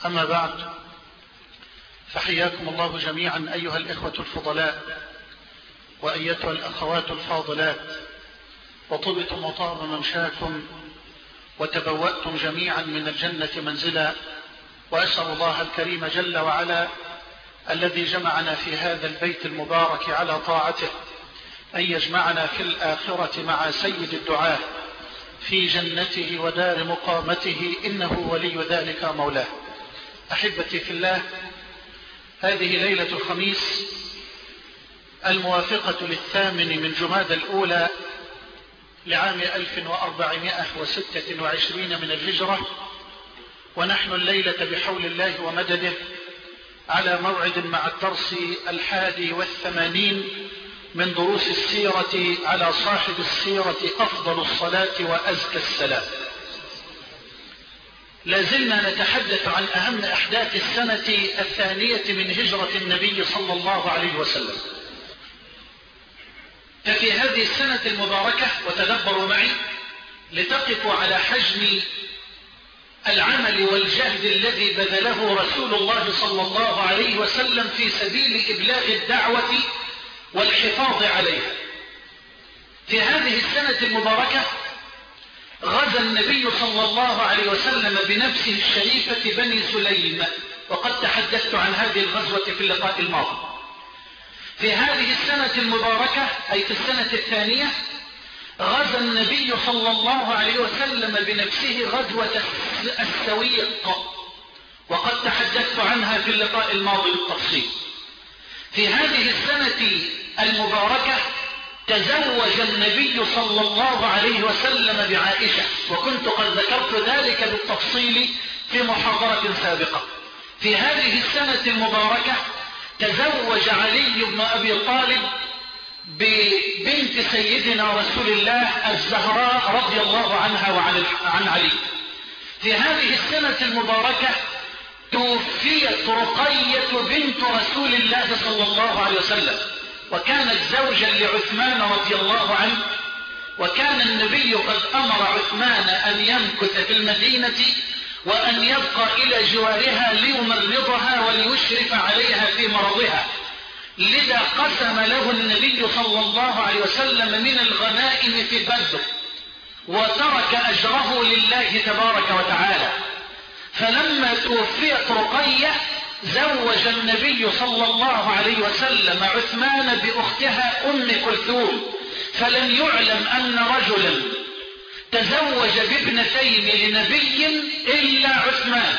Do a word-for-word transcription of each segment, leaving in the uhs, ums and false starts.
أما بعد، فحياكم الله جميعا أيها الإخوة الفضلاء وأيتها الأخوات الفاضلات، وطبتم وطاب ممشاكم وتبوأتم جميعا من الجنة منزلا. وأسأل الله الكريم جل وعلا الذي جمعنا في هذا البيت المبارك على طاعته أن يجمعنا في الآخرة مع سيد الدعاة في جنته ودار مقامته، إنه ولي ذلك مولاه. أحبتي في الله، هذه ليلة الخميس الموافقة للثامن من جمادى الأولى لعام ألف وأربعمائة وستة وعشرين من الهجرة، ونحن الليلة بحول الله ومدده على موعد مع الدرس الحادي والثمانين من دروس السيرة على صاحب السيرة أفضل الصلاة وأزكى السلام. لازلنا نتحدث عن أهم أحداث السنة الثانية من هجرة النبي صلى الله عليه وسلم. ففي هذه السنة المباركة، وتدبروا معي لتقفوا على حجم العمل والجهد الذي بذله رسول الله صلى الله عليه وسلم في سبيل إبلاغ الدعوة والحفاظ عليها. في هذه السنة المباركة غزا النبي صلى الله عليه وسلم بنفسه الشريفة بني سليم، وقد تحدثت عن هذه الغزوة في اللقاء الماضي. في هذه السنة المباركة أي في السنة الثانية غزا النبي صلى الله عليه وسلم بنفسه غزوة السويق، وقد تحدثت عنها في اللقاء الماضي بالتفصيل. في هذه السنة المباركة تزوج النبي صلى الله عليه وسلم بعائشة، وكنت قد ذكرت ذلك بالتفصيل في محاضرة سابقة. في هذه السنة المباركة تزوج علي بن أبي طالب ببنت سيدنا رسول الله الزهراء رضي الله عنها وعن علي. في هذه السنة المباركة توفيت رقية بنت رسول الله صلى الله عليه وسلم، وكانت زوجا لعثمان رضي الله عنه، وكان النبي قد أمر عثمان أن يمكث في المدينة وأن يبقى إلى جوارها ليمرضها وليشرف عليها في مرضها. لذا قسم له النبي صلى الله عليه وسلم من الغنائم في بدر، وترك أجره لله تبارك وتعالى. فلما توفيت رقية زوج النبي صلى الله عليه وسلم عثمان بأختها أم كلثوم، فلم يعلم أن رجلا تزوج بابنتين لنبي إلا عثمان،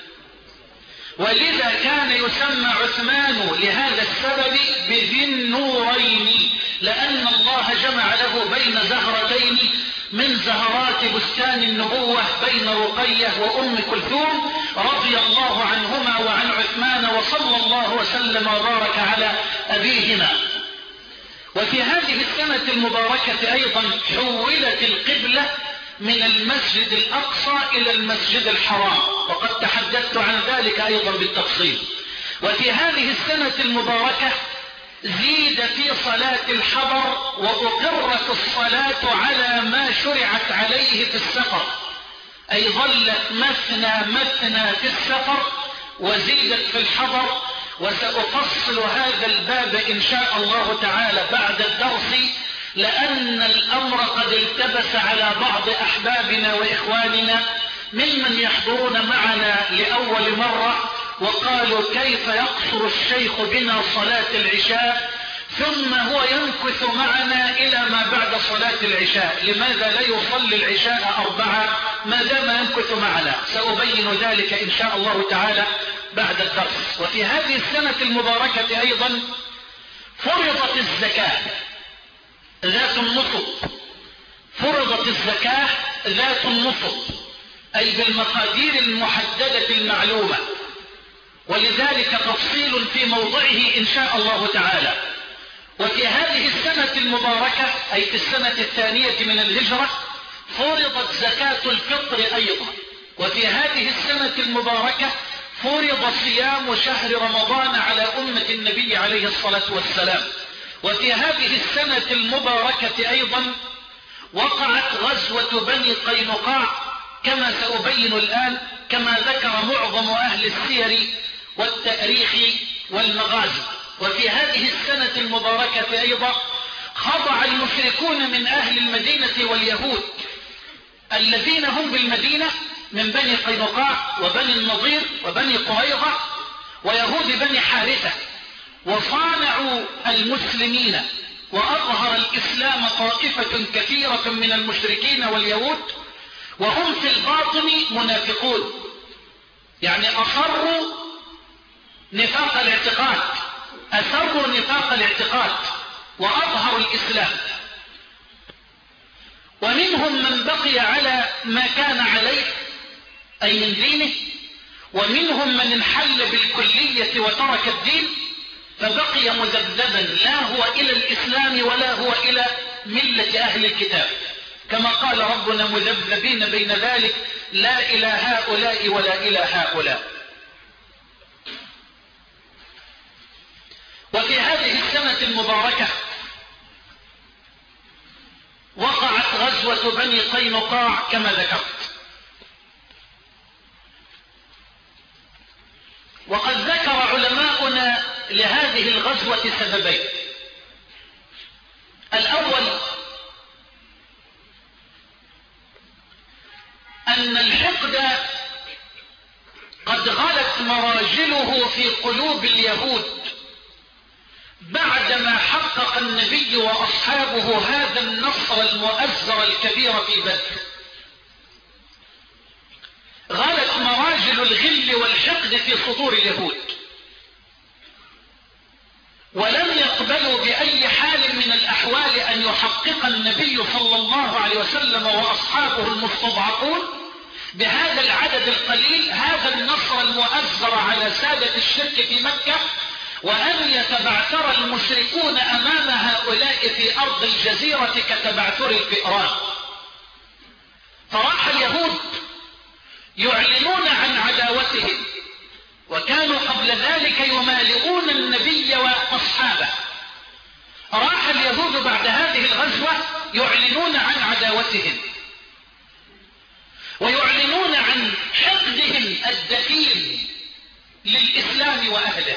ولذا كان يسمى عثمان لهذا السبب بذي النورين، لأن الله جمع له بين زهرتين من زهرات بستان النبوة بين رقية وأم كلثوم رضي الله عنهما وعن عثمان، وصلى الله وسلم وبارك على أبيهما. وفي هذه السنة المباركة أيضا حولت القبلة من المسجد الأقصى إلى المسجد الحرام، وقد تحدثت عن ذلك أيضا بالتفصيل. وفي هذه السنة المباركة زيد في صلاة الحضر، وأقرت الصلاة على ما شرعت عليه في السفر، أي ظلت مثنى مثنى في السفر وزيدت في الحضر. وسأفصل هذا الباب إن شاء الله تعالى بعد الدرس، لأن الأمر قد التبس على بعض أحبابنا وإخواننا ممن يحضرون معنا لأول مرة، وقالوا كيف يقصر الشيخ بنا صلاة العشاء ثم هو يمكث معنا إلى ما بعد صلاة العشاء؟ لماذا لا يصلي العشاء أربعة ما دام يمكث معنا؟ سأبين ذلك إن شاء الله تعالى بعد الدرس. وفي هذه السنة المباركة أيضا فرضت الزكاة ذات النصب، فرضت الزكاة ذات النصب أي بالمقادير المحددة المعلومة، ولذلك تفصيل في موضعه إن شاء الله تعالى. وفي هذه السنة المباركة أي في السنة الثانية من الهجرة فرضت زكاة الفطر أيضا. وفي هذه السنة المباركة فرض صيام شهر رمضان على أمة النبي عليه الصلاة والسلام. وفي هذه السنة المباركة أيضا وقعت غزوة بني قينقاع كما سأبين الآن، كما ذكر معظم أهل السير والتاريخ والمغازي. وفي هذه السنة المباركة أيضا خضع المشركون من أهل المدينة واليهود الذين هم بالمدينة من بني قينقاع وبني النضير وبني قريظة ويهود بني حارثة، وصانعوا المسلمين، وأظهر الإسلام طائفة كثيرة من المشركين واليهود وهم في الباطن منافقون، يعني أصروا نفاق الاعتقاد، أسروا نفاق الاعتقاد وأظهروا الإسلام. ومنهم من بقي على ما كان عليه أي من دينه، ومنهم من انحل بالكلية وترك الدين فبقي مذبذبا، لا هو إلى الإسلام ولا هو إلى ملة أهل الكتاب، كما قال ربنا مذبذبين بين ذلك لا إلى هؤلاء ولا إلى هؤلاء. وفي هذه السنة المباركة وقعت غزوة بني قينقاع كما ذكرت. وقد ذكر علماؤنا لهذه الغزوة سببين. الأول أن الحقد قد غلت مراجله في قلوب اليهود بعدما حقق النبي وأصحابه هذا النصر المؤزر الكبير في بدر. غلت مراجل الغل والحقد في صدور اليهود، ولم يقبلوا بأي حال من الأحوال أن يحقق النبي صلى الله عليه وسلم وأصحابه المستضعفون بهذا العدد القليل هذا النصر المؤزر على سادة الشرك في مكة، وأن يتبعثر المشركون أمام هؤلاء في أرض الجزيرة كتبعثر الفئران. فراح اليهود يعلنون عن عداوتهم، وكانوا قبل ذلك يمالئون النبي وأصحابه. راح اليهود بعد هذه الغزوة يعلنون عن عداوتهم ويعلنون عن حقدهم الدفين للإسلام وأهله.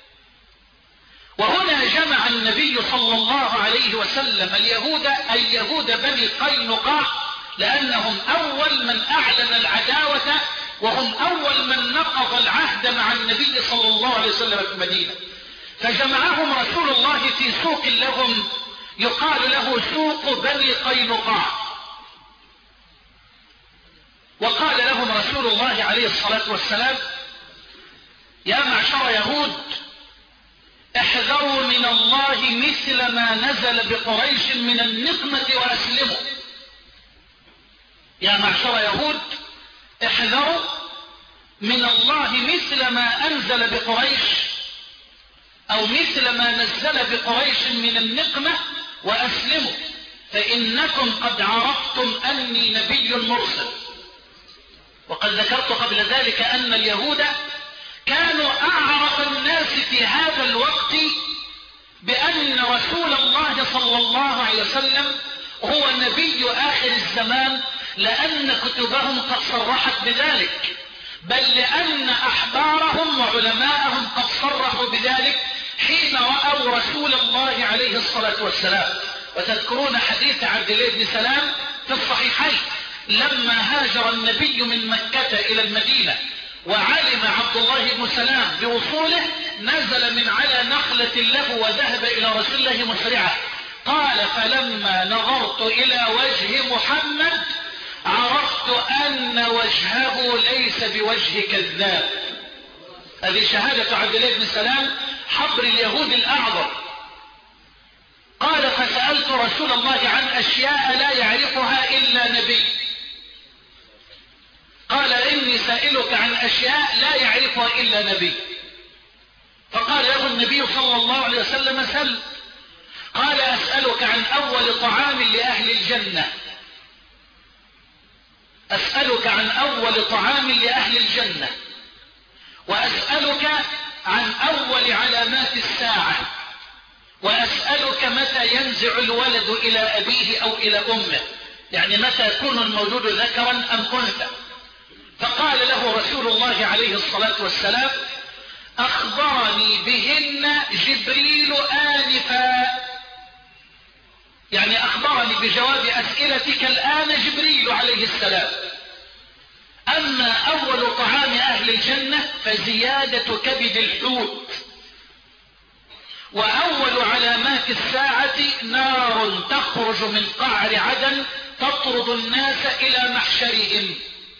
وهنا جمع النبي صلى الله عليه وسلم اليهود أي يهود بني قينقاع، لأنهم أول من أعلن العداوة وهم أول من نقض العهد مع النبي صلى الله عليه وسلم في المدينة. فجمعهم رسول الله في سوق لهم يقال له سوق بني قينقاع، وقال لهم رسول الله عليه الصلاة والسلام: يا معشر يهود، احذروا من الله مثل ما نزل بقريش من النقمة وأسلموا. يا معشر يهود، احذروا من الله مثل ما أنزل بقريش أو مثل ما نزل بقريش من النقمة وأسلموا، فإنكم قد عرفتم أني نبي مرسل. وقد ذكرت قبل ذلك أن اليهود كانوا أعرف الناس في هذا الوقت بأن رسول الله صلى الله عليه وسلم هو نبي آخر الزمان، لأن كتبهم قد صرحت بذلك، بل لأن أحبارهم وعلماءهم قد صرحوا بذلك حين رأوا رسول الله عليه الصلاة والسلام. وتذكرون حديث عبد الله بن سلام في الصحيحين لما هاجر النبي من مكة إلى المدينة وعلم عبد الله بن سلام بوصوله، نزل من على نخلة له وذهب إلى رسول الله مسرعا. قال: فلما نظرت إلى وجه محمد عرفت أن وجهه ليس بوجه كذاب. هذه شهادة عبد الله بن سلام حبر اليهود الأعظم. قال: فسألت رسول الله عن أشياء لا يعرفها إلا نبي. قال: إني سائلك عن أشياء لا يعرفها إلا نبي. فقال له النبي صلى الله عليه وسلم: سل. قال: أسألك عن أول طعام لأهل الجنة. أسألك عن أول طعام لأهل الجنة، وأسألك عن أول علامات الساعة، وأسألك متى ينزع الولد إلى أبيه أو إلى أمه. يعني متى يكون المولود ذكرا أم أنثى. فقال له رسول الله عليه الصلاة والسلام: أخبرني بهن جبريل آنفا، يعني أخبرني بجواب أسئلتك الآن جبريل عليه السلام. أما أول طعام أهل الجنة فزيادة كبد الحوت، وأول علامات الساعة نار تخرج من قعر عدن تطرد الناس إلى محشرهم.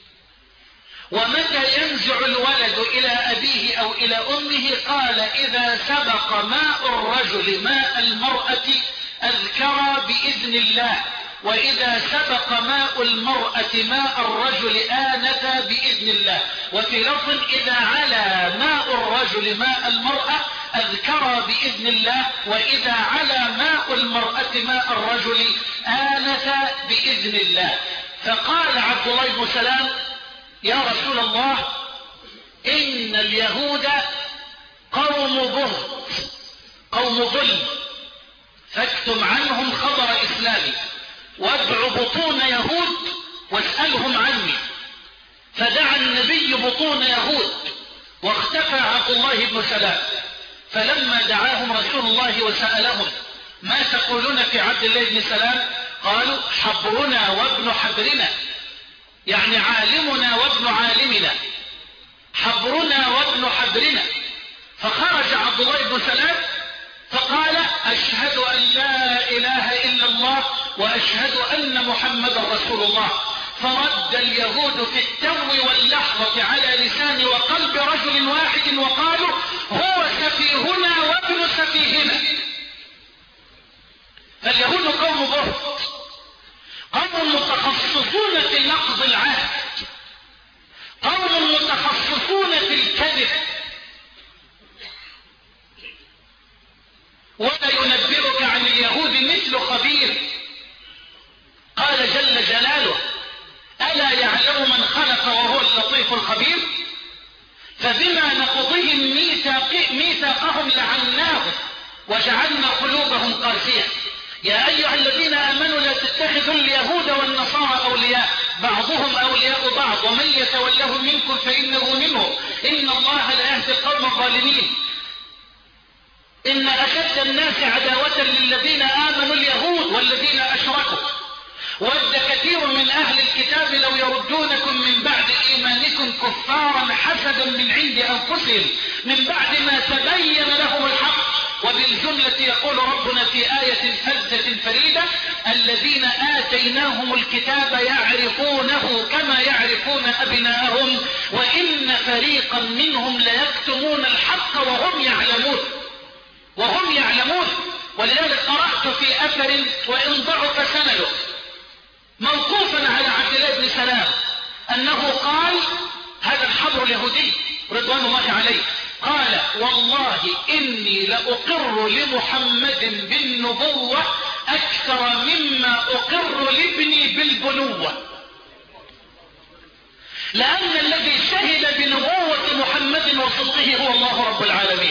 ومتى ينزع الولد إلى أبيه أو إلى أمه؟ قال: إذا سبق ماء الرجل ماء المرأة أذكر بإذن الله، وإذا سبق ماء المرأة ماء الرجل آنف بإذن الله. وفي لفظ: إذا علا ماء الرجل ماء المرأة أذكر بإذن الله، وإذا علا ماء المرأة ماء الرجل آنف بإذن الله. فقال عبد الله بن سلام: يا رسول الله، إن اليهود قوم بهت، قوم ظلم، فاكتم عنهم خبر إسلامي، وادع بطون يهود واسألهم عني. فدعا النبي بطون يهود واختفى عبد الله بن سلام. فلما دعاهم رسول الله وسألهم: ما تقولون في عبد الله بن سلام؟ قالوا: حبرنا وابن حبرنا، يعني عالمنا وابن عالمنا، حبرنا وابن حبرنا. فخرج عبد الله بن سلام فقال: أشهد أن لا إله إلا الله وأشهد أن محمد رسول الله. فرد اليهود في التو واللحظة على لسان وقلب رجل واحد وقالوا: هو سفيهنا وابن سفيهنا. فاليهود قوم بهت، قوم متخصصون في نقض العهد، قوم متخصصون في الكذب. ولا ينبئك عن اليهود مثل خبير. قال جل جلاله: ألا يعلم من خلق وهو اللطيف الخبير. فبما نقضهم ميثاق ميثاقهم لعناهم وجعلنا قلوبهم قاسية. يا أيها الذين آمنوا لا تتخذوا اليهود والنصارى أولياء، بعضهم أولياء بعض، ومن يتولهم منكم فإنه منهم، إن الله لا يهدي القوم الظالمين. إن أشد الناس عداوة للذين آمنوا اليهود والذين أشركوا، ود كثير من أهل الكتاب لو يردونكم من بعد إيمانكم كفارا حسدا من عند أنفسهم من بعد ما تبين لهم الحق. وبالجملة يقول ربنا في آية فزة فريدة: الذين آتيناهم الكتاب يعرفونه كما يعرفون أبناءهم وإن فريقا منهم ليكتمون الحق وهم يعلمون وهم يعلمون. ولذلك قرأت في أثر وإن ضعف سنده موقوفا على عبد الله بن سلام أنه قال، هذا الحبر اليهودي رضوان الله عليه، قال: والله إني لأقر لمحمد بالنبوة أكثر مما أقر لابني بالبنوة، لأن الذي شهد بنبوة محمد وصدقه هو الله رب العالمين.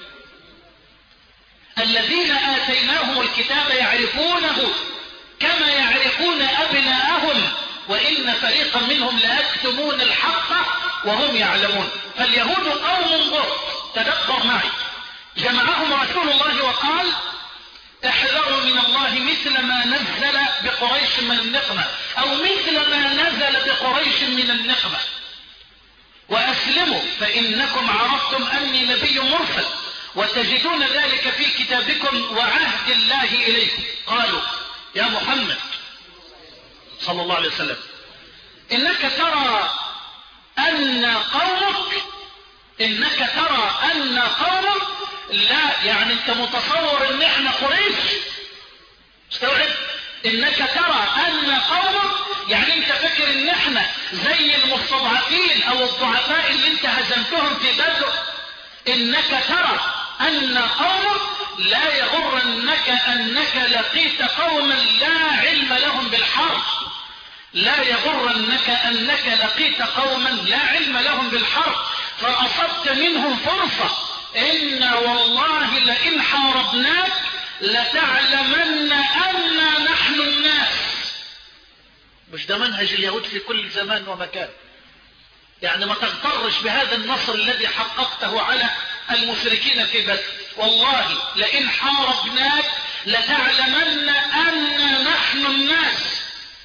الذين آتيناهم الكتاب يعرفونه كما يعرفون أبناءهم وإن فريقا منهم ليكتمون الحق وهم يعلمون. فاليهود قوم بهت. تدبر معي، جمعهم رسول الله وقال: احذروا من الله مثل ما نزل بقريش من النقمة، أو مثل ما نزل بقريش من النقمة، وأسلموا فإنكم عرفتم أني نبي مرسل وتجدون ذلك في كتابكم وعهد الله إليكم. قالوا: يا محمد صلى الله عليه وسلم، إنك ترى أن قومك إنك ترى أن قومك لا، يعني أنت متصور أن احنا قريش، استوعب؟ إنك ترى أن قومك، يعني أنت فكر أن احنا زي المستضعفين أو الضعفاء اللي أنت هزمتهم في بدر. إنك ترى أن قومك لا يغرنك أنك لقيت قوما لا علم لهم بالحرب، لا يغرنك أنك لقيت قوما لا علم لهم بالحرب فأصبت منهم فرصة. إن والله لئن حاربناك لتعلمن أن نحن الناس. مش ده منهج اليهود في كل زمان ومكان. يعني ما تغترش بهذا النصر الذي حققته على المشركين في بدر. والله لئن حاربناك لتعلمن أن نحن الناس.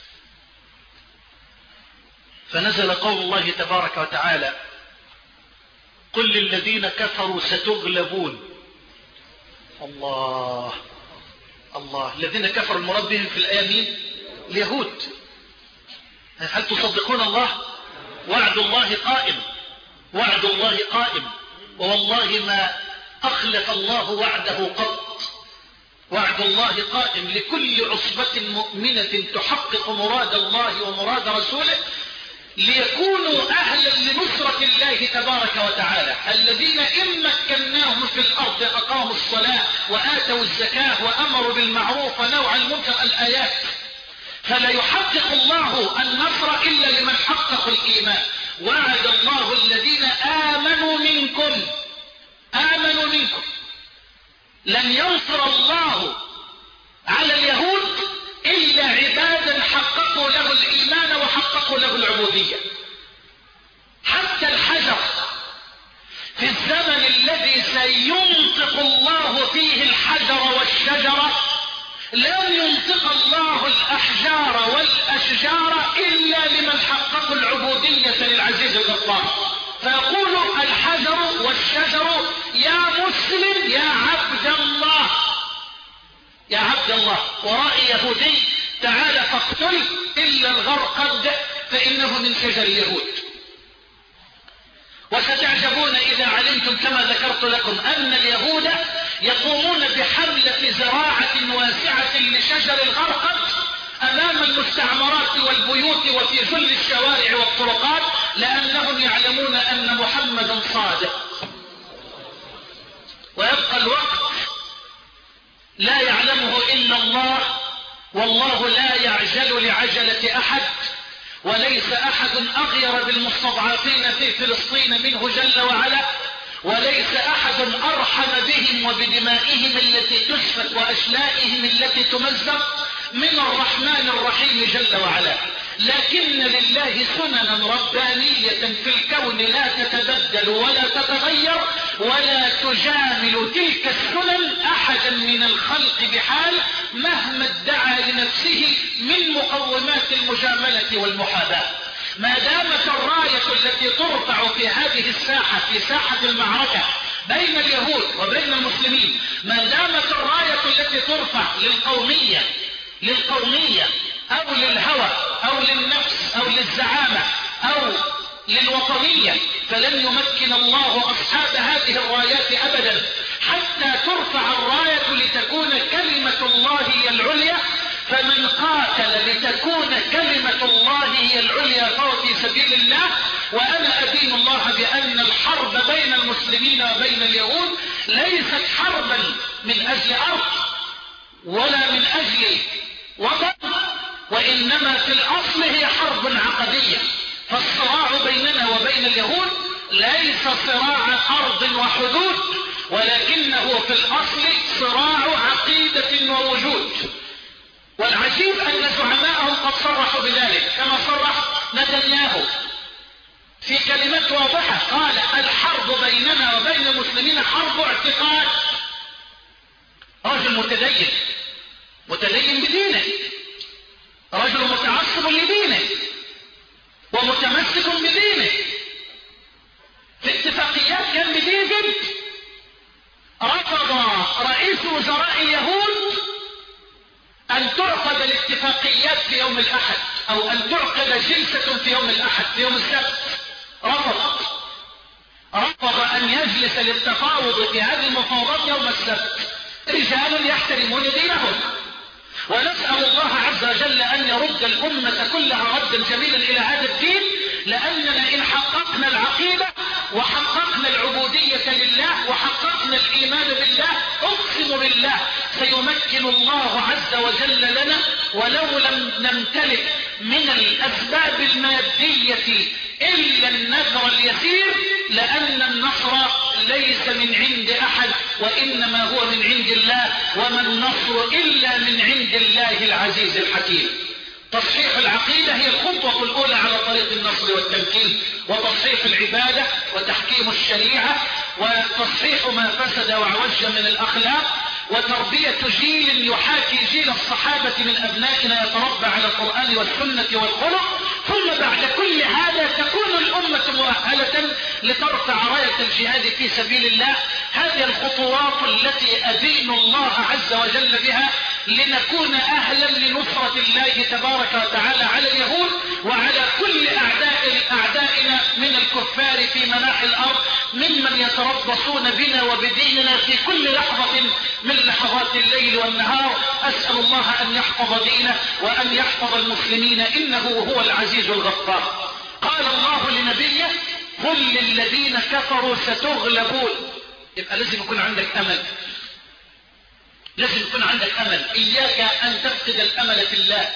فنزل قول الله تبارك وتعالى قل للذين كفروا ستغلبون. الله الله. الذين كفروا المراد بهم في الآية مين؟ اليهود. هل تصدقون الله؟ وعد الله قائم، وعد الله قائم، ووالله ما أخلف الله وعده قط. وعد الله قائم لكل عصبة مؤمنة تحقق مراد الله ومراد رسوله ليكونوا أهلا لنصرة الله تبارك وتعالى. الذين إن مكناهم في الأرض أقاموا الصلاة وآتوا الزكاة وأمروا بالمعروف ونهوا عن المنكر، الآيات. فلا يحقق الله النصر إلا لمن حقق الإيمان. وعد الله الذين آمنوا منكم، آمنوا منكم. لن ينصر الله على اليهود إلا عبادا حققوا له الإيمان وحققوا له العبودية. حتى الحجر في الزمن الذي سينطق الله فيه الحجر والشجرة لن ينطق الله الأحجار والأشجار إلا لمن حققوا العبودية للعزيز الغفار. فيقول الحجر والشجر يا مسلم يا عبد الله، يا عبد الله. ورأي يهودي تعال فاقتل إلا الغرقد فإنه من شجر اليهود. وستعجبون إذا علمتم كما ذكرت لكم أن اليهود يقومون بحملة زراعة واسعة لشجر الغرقد أمام المستعمرات والبيوت وفي جل الشوارع والطرقات، لأنهم يعلمون أن محمدا صادق. ويبقى الوقت لا يعلمه إلا الله، والله لا يعجل لعجلة أحد، وليس أحد أغير بالمستضعفين في فلسطين منه جل وعلا، وليس أحد أرحم بهم وبدمائهم التي تسفك وأشلائهم التي تمزق من الرحمن الرحيم جل وعلا. لكن لله سننا ربانية في الكون لا تتبدل ولا تتغير، ولا تجامل تلك السنن أحدا من الخلق بحال مهما ادعى لنفسه من مقومات المجاملة والمحاباة. ما دامت الراية التي ترفع في هذه الساحة، في ساحة المعركة بين اليهود وبين المسلمين، ما دامت الراية التي ترفع للقومية للقومية أو للهوى أو للنفس أو للزعامة أو للوطنية، فلن يمكن الله أصحاب هذه الرايات أبدا حتى ترفع الراية لتكون كلمة الله هي العليا. فمن قاتل لتكون كلمة الله هي العليا فهو في سبيل الله. وأنا أدين الله بأن الحرب بين المسلمين وبين اليهود ليست حربا من أجل أرض ولا من أجل وطن، وإنما في الأصل هي حرب عقدية. فالصراع بيننا وبين اليهود ليس صراع أرض وحدود، ولكنه في الأصل صراع عقيدة ووجود. والعجيب أن زعماءهم قد صرحوا بذلك، كما صرح نتنياهو في كلمات واضحة، قال الحرب بيننا وبين المسلمين حرب اعتقاد. رجل متدين متدين بدينه، رجل متعصب لدينه ومتمسك بدينه، في اتفاقيات كان بديفيد رفض رئيس وزراء اليهود أن تعقد الاتفاقيات في يوم الأحد، أو أن تعقد جلسة في يوم الأحد في يوم السبت. رفض رفض أن يجلس للتفاوض في هذه المفاوضات يوم السبت. رجال يحترمون دينهم، ونسأل الله عز وجل أن يرد الأمة كلها ردا جميلا إلى هذا الدين، لأننا إن حققنا العقيدة وحققنا العبودية لله وحققنا الإيمان بالله، أقسم بالله سيمكن الله عز وجل لنا، ولو لم نمتلك من الأسباب المادية إلا النذر اليسير، لأن النصر ليس من عند أحد وإنما هو من عند الله، وما النصر إلا من عند الله العزيز الحكيم. تصحيح العقيدة هي الخطوة الأولى على طريق النصر والتمكين، وتصحيح العبادة وتحكيم الشريعة وتصحيح ما فسد وعوج من الأخلاق، وتربية جيل يحاكي جيل الصحابة من أبنائنا يتربى على القرآن والسنة والخلق. ثم بعد كل هذا تكون الأمة مؤهلة لترفع راية الجهاد في سبيل الله. هذه الخطوات التي أدين الله عز وجل بها لنكون أهلا لنصرة الله تبارك وتعالى على اليهود وعلى كل أعداء أعدائنا من الكفار في مناحي الأرض، ممن يتربصون بنا وبديننا في كل لحظة من لحظات الليل والنهار. أسأل الله أن يحفظ دينه وأن يحفظ المسلمين، إنه هو العزيز الغفار. قال الله لنبيه: قل للذين كفروا ستغلبون. يبقى لازم يكون عندك أمل، لازم يكون عندك أمل. إياك أن تفقد الأمل في الله.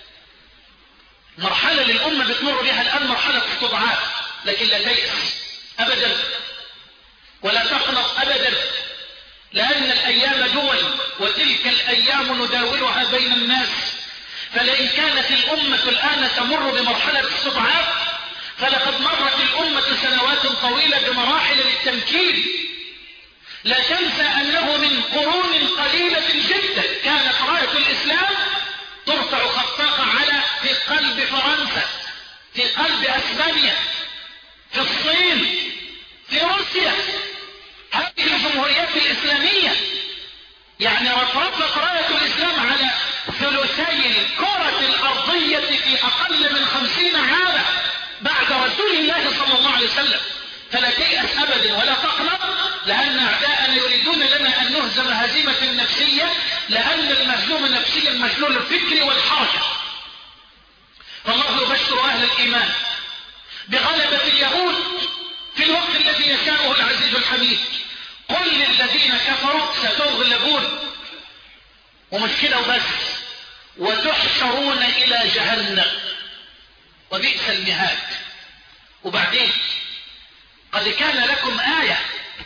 مرحلة للأمة بتمر بها الآن مرحلة استضعاف، لكن لا تيأس أبدا ولا تقنط أبدا، لأن الأيام دول وتلك الأيام نداولها بين الناس. فلئن كانت الأمة الآن تمر بمرحلة استضعاف، فلقد مرت الأمة سنوات طويلة بمراحل للتمكين. لا تنسى أنه من قرون قليلة جدا كانت راية الإسلام ترفع خفاقة على في قلب فرنسا، في قلب أسبانيا، في الصين، في روسيا، هذه الجمهوريات الإسلامية. يعني رفرفت راية الإسلام على ثلثي الكرة الأرضية في أقل من خمسين عاما بعد رسول الله صلى الله عليه وسلم. فلا تيأس أبدا ولا تقنط، لأن أعداءنا يريدون لنا أن نهزم هزيمة نفسية، لأن المهزوم نفسيا مجنون الفكر والحركة. فالله يبشر أهل الإيمان بغلبة اليهود في الوقت الذي يشاءه العزيز الحميد. قل للذين كفروا ستغلبون، ومش كده وبس، وتحشرون إلى جهنم وبئس المهاد. وبعدين قد كان لكم آية،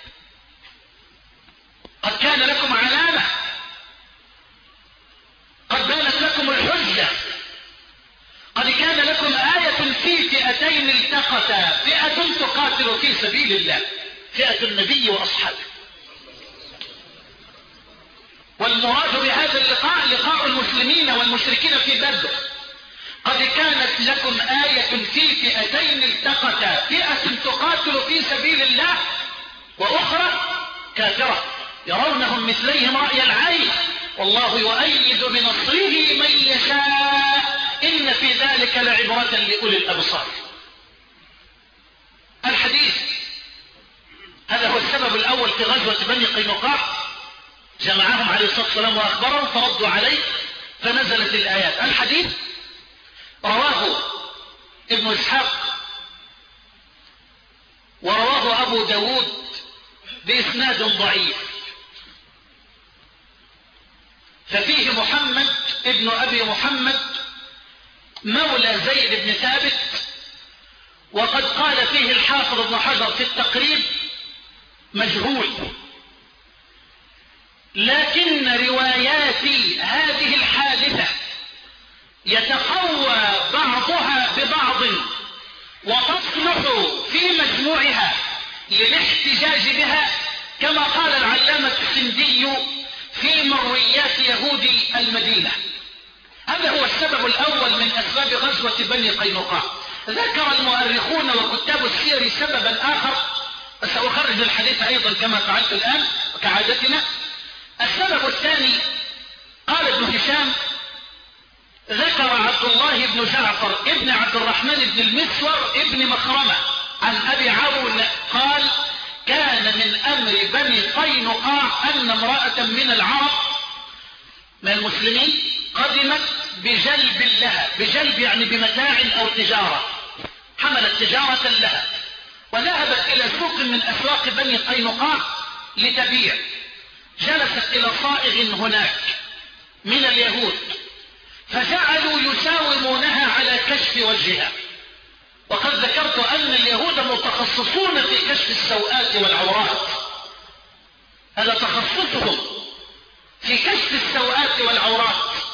قد كان لكم علامة، قد بانت لكم الحجة، قد كان لكم آية في فئتين التقتا، فئة تقاتل في سبيل الله، فئة النبي وأصحابه. والمراد بهذا اللقاء لقاء المسلمين والمشركين في بدر. قد كانت لكم آية في فئتين التقتا، فئة تقاتل في سبيل الله وأخرى كافرة يرونهم مثليهم رأي العين، والله يؤيد بنصره من يشاء، إن في ذلك لعبرة لأولي الأبصار. الحديث هذا هو السبب الأول في غزوة بني قينقاع، جمعهم عليه الصلاة والسلام وأخبرهم فردوا عليه فنزلت الآيات. الحديث رواه ابن إسحاق ورواه أبو داود بإسناد ضعيف، ففيه محمد ابن أبي محمد مولى زيد بن ثابت، وقد قال فيه الحافظ ابن حجر في التقريب مجهول، لكن روايات هذه الحادثة يتقوى بعضها ببعض وتصلح في مجموعها للاحتجاج بها، كما قال العلامة السندي في مرويات يهود المدينة. هذا هو السبب الأول من أسباب غزوة بني قينقاع. ذكر المؤرخون وكتاب السير سببا آخر، وسأخرج الحديث أيضا كما فعلت الآن كعادتنا. السبب الثاني قال ابن هشام ذكر عبد الله بن جعفر ابن عبد الرحمن بن المسور ابن مخرمة عن أبي عون قال: كان من أمر بني قينقاع أن امرأة من العرب من المسلمين قدمت بجلب لها، بجلب يعني بمتاع أو تجارة، حملت تجارة لها وذهبت إلى سوق من أسواق بني قينقاع لتبيع. جلست إلى صائغ هناك من اليهود فجعلوا يساومونها على كشف وجهها. وقد ذكرت أن اليهود متخصصون في كشف السوءات والعورات، هذا تخصصهم في كشف السوءات والعورات،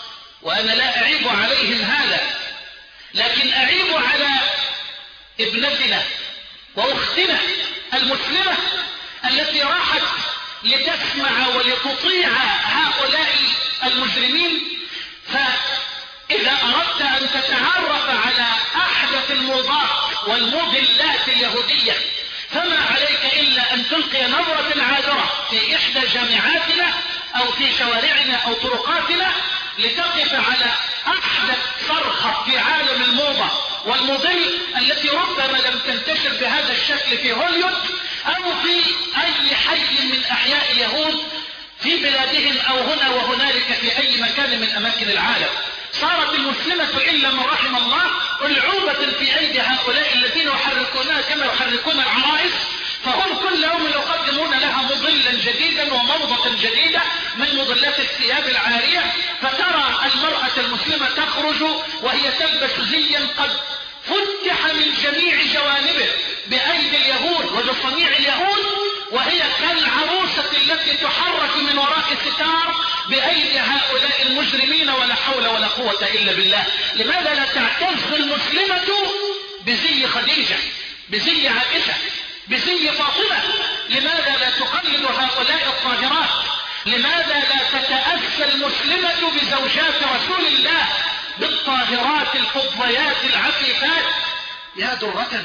وأنا لا أعيب عليهم هذا، لكن أعيب على ابنتنا وأختنا المسلمة التي راحت لتسمع ولتطيع هؤلاء المجرمين. فإذا أردت أن تتعرف على أحدث الموضات والمضلات اليهودية فما عليك إلا أن تلقي نظرة عابرة في إحدى جامعاتنا أو في شوارعنا أو طرقاتنا لتقف على أحدث صرخة في عالم الموضة والمضي التي ربما لم تنتشر بهذا الشكل في هوليوود أو في أي حي من أحياء اليهود في بلادهم أو هنا وهنالك في أي مكان من أماكن العالم. صارت المسلمة إلا من رحم الله ألعوبة في أيدي هؤلاء الذين يحركونها كما يحركون العرائس، فهم كل يوم يقدمون لها مضلا جديدا وموضة جديدة من مضلات الثياب العارية. فترى المرأة المسلمة تخرج وهي تلبس زيا قد فتح من جميع جوانبه بأيدي اليهود وبصنيع اليهود، وهي كالعروسة التي تحرك من وراء ستار بأيدي هؤلاء المجرمين، ولا حول ولا قوة إلا بالله. لماذا لا تعتز المسلمة بزي خديجة، بزي عائشة، بزي فاطمة؟ لماذا لا تقلد هؤلاء الطاهرات؟ لماذا لا تتأسى المسلمة بزوجات رسول الله بالطاهرات الفضيات العفيفات؟ يا درة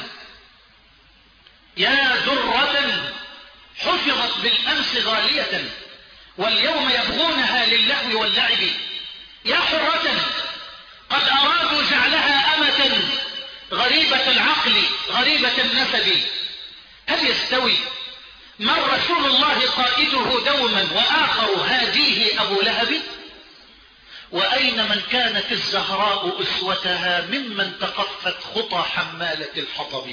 يا درة حفظت بالأمس غالية واليوم يبغونها للهو واللعب. يا حرة قد أرادوا جعلها أمة غريبة العقل غريبة النسب. هل يستوي من رسول الله قائده دوما وآخر هاديه أبو لهب؟ وأين من كانت الزهراء أسوتها ممن تقفت خطى حمالة الحطب؟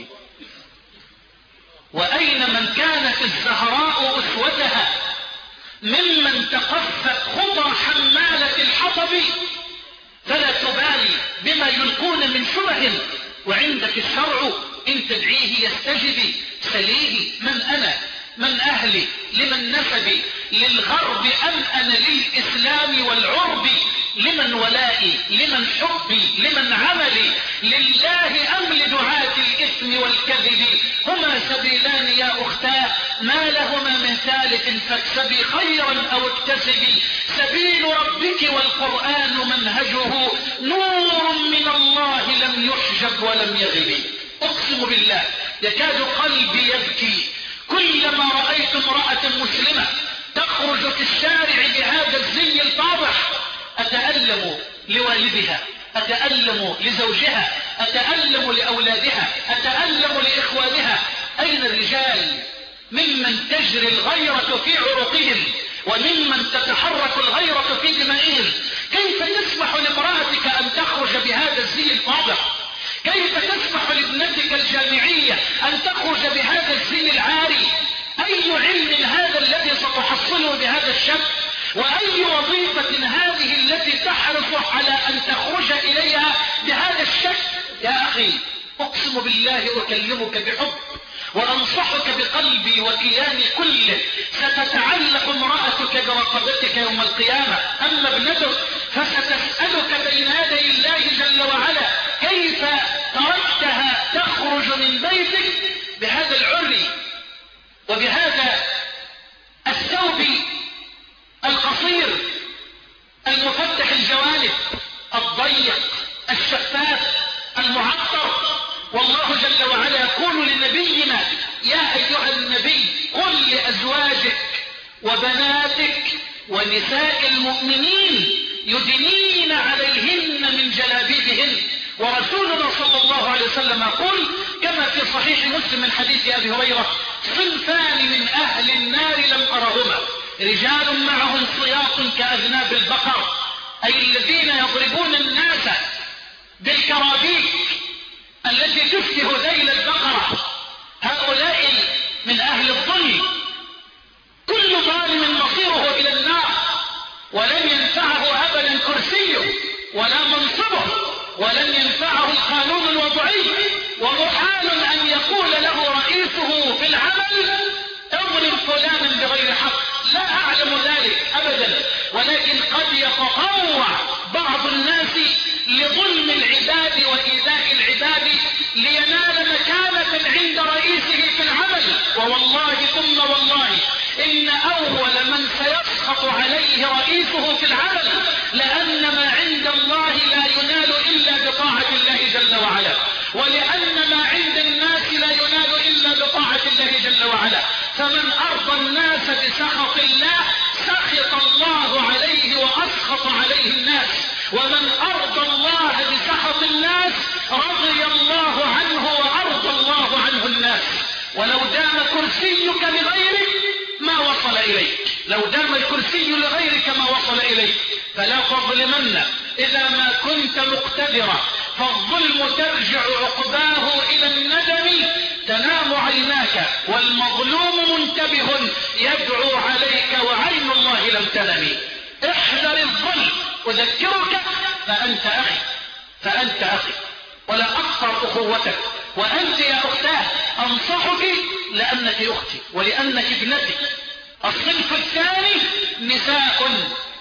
وأين من كانت الزهراء أسوتها ممن تقفت خطى حمالة الحطب؟ فلا تبالي بما يلقون من شبه وعندك الشرع إن تدعيه يستجب. سليه من أنا، من أهلي، لمن نسبي، للغرب أم أنا للإسلام والعرب؟ لمن ولائي، لمن حبي، لمن عملي، لله أم لدعاة الإثم والكذب؟ هما سبيلان يا أختاه ما لهما من ثالث فاكسبي خيرا أو اكتسبي. سبيل ربك والقرآن منهجه نور من الله لم يحجب ولم يغب. أقسم بالله يكاد قلبي يبكي كلما رأيت امرأة مسلمة تخرج في الشارع بهذا الزي الفاضح. أتألم لوالدها، أتألم لزوجها، أتألم لأولادها، أتألم لإخوانها. أين الرجال ممن تجري الغيرة في عروقهم وممن تتحرك الغيرة في دمائهم؟ كيف تسمح لامرأتك أن تخرج بهذا الزي الفاضح؟ كيف تسمح لابنتك الجامعية أن تخرج بهذا الزي العاري؟ أي علم هذا الذي ستحصله بهذا الشاب؟ وأي وظيفة هذه التي تحرص على أن تخرج إليها بهذا الشكل؟ يا أخي أقسم بالله أكلمك بحب وأنصحك بقلبي وكياني كله، ستتعلق امرأتك برقبتك يوم القيامة. أما ابنتك فستسألك بين يدي الله جل وعلا كيف تركتها تخرج من بيتك بهذا العري وبهذا الثوب القصير المفتح الجوانب الضيق الشفاف المعطر. والله جل وعلا يقول لنبينا يا أيها النبي قل لأزواجك وبناتك ونساء المؤمنين يدنين عليهن من جلابيبهن. ورسولنا صلى الله عليه وسلم يقول كما في صحيح مسلم من حديث أبي هريرة صنفان من أهل النار لم أرهما رجال معهم صياط كأذناب البقر، أي الذين يضربون الناس بالكرابيك التي تشبه ذيل البقرة. هؤلاء من أهل الظلم، كل ظالم مصيره إلى النار، ولن ينفعه أبدا كرسيه ولا منصبه، ولن ينفعه القانون الوضعي، ومحال أن يقول له رئيسه في العمل اضرب فلانا بغير حق. لا أعلم ذلك أبدا، ولكن قد يتطوع بعض الناس لظلم العباد وإيذاء العباد لينال مكانة عند رئيسه في العمل. ووالله ثم والله إن أول من سيسخط عليه رئيسه في العمل لأن ما عند الله لا ينال إلا بطاعة الله جل وعلا، ولأن ما عند الناس لا ينال إلا بطاعة الله جل وعلا. فمن أرضى الناس بسخط الله سخط الله عليه وأسخط عليه الناس، ومن أرضى الله بسخط الناس رضي الله عنه وأرضى الله عنه الناس. ولو دام كرسيك لغيرك ما وصل إليك، لو دام الكرسي لغيرك ما وصل إليك. فلا تظلمن إذا ما كنت مقتدرا، فالظلم ترجع عقباه إلى الندم. تنام عيناك والمظلوم منتبه يدعو عليك وعين الله لم تنم. احذر الظلم، أذكرك فأنت أخي، فأنت أخي ولا أكثر أخوتك. وأنت يا أختاه أنصحك لأنك أختي ولأنك ابنتي. الصنف الثاني نساء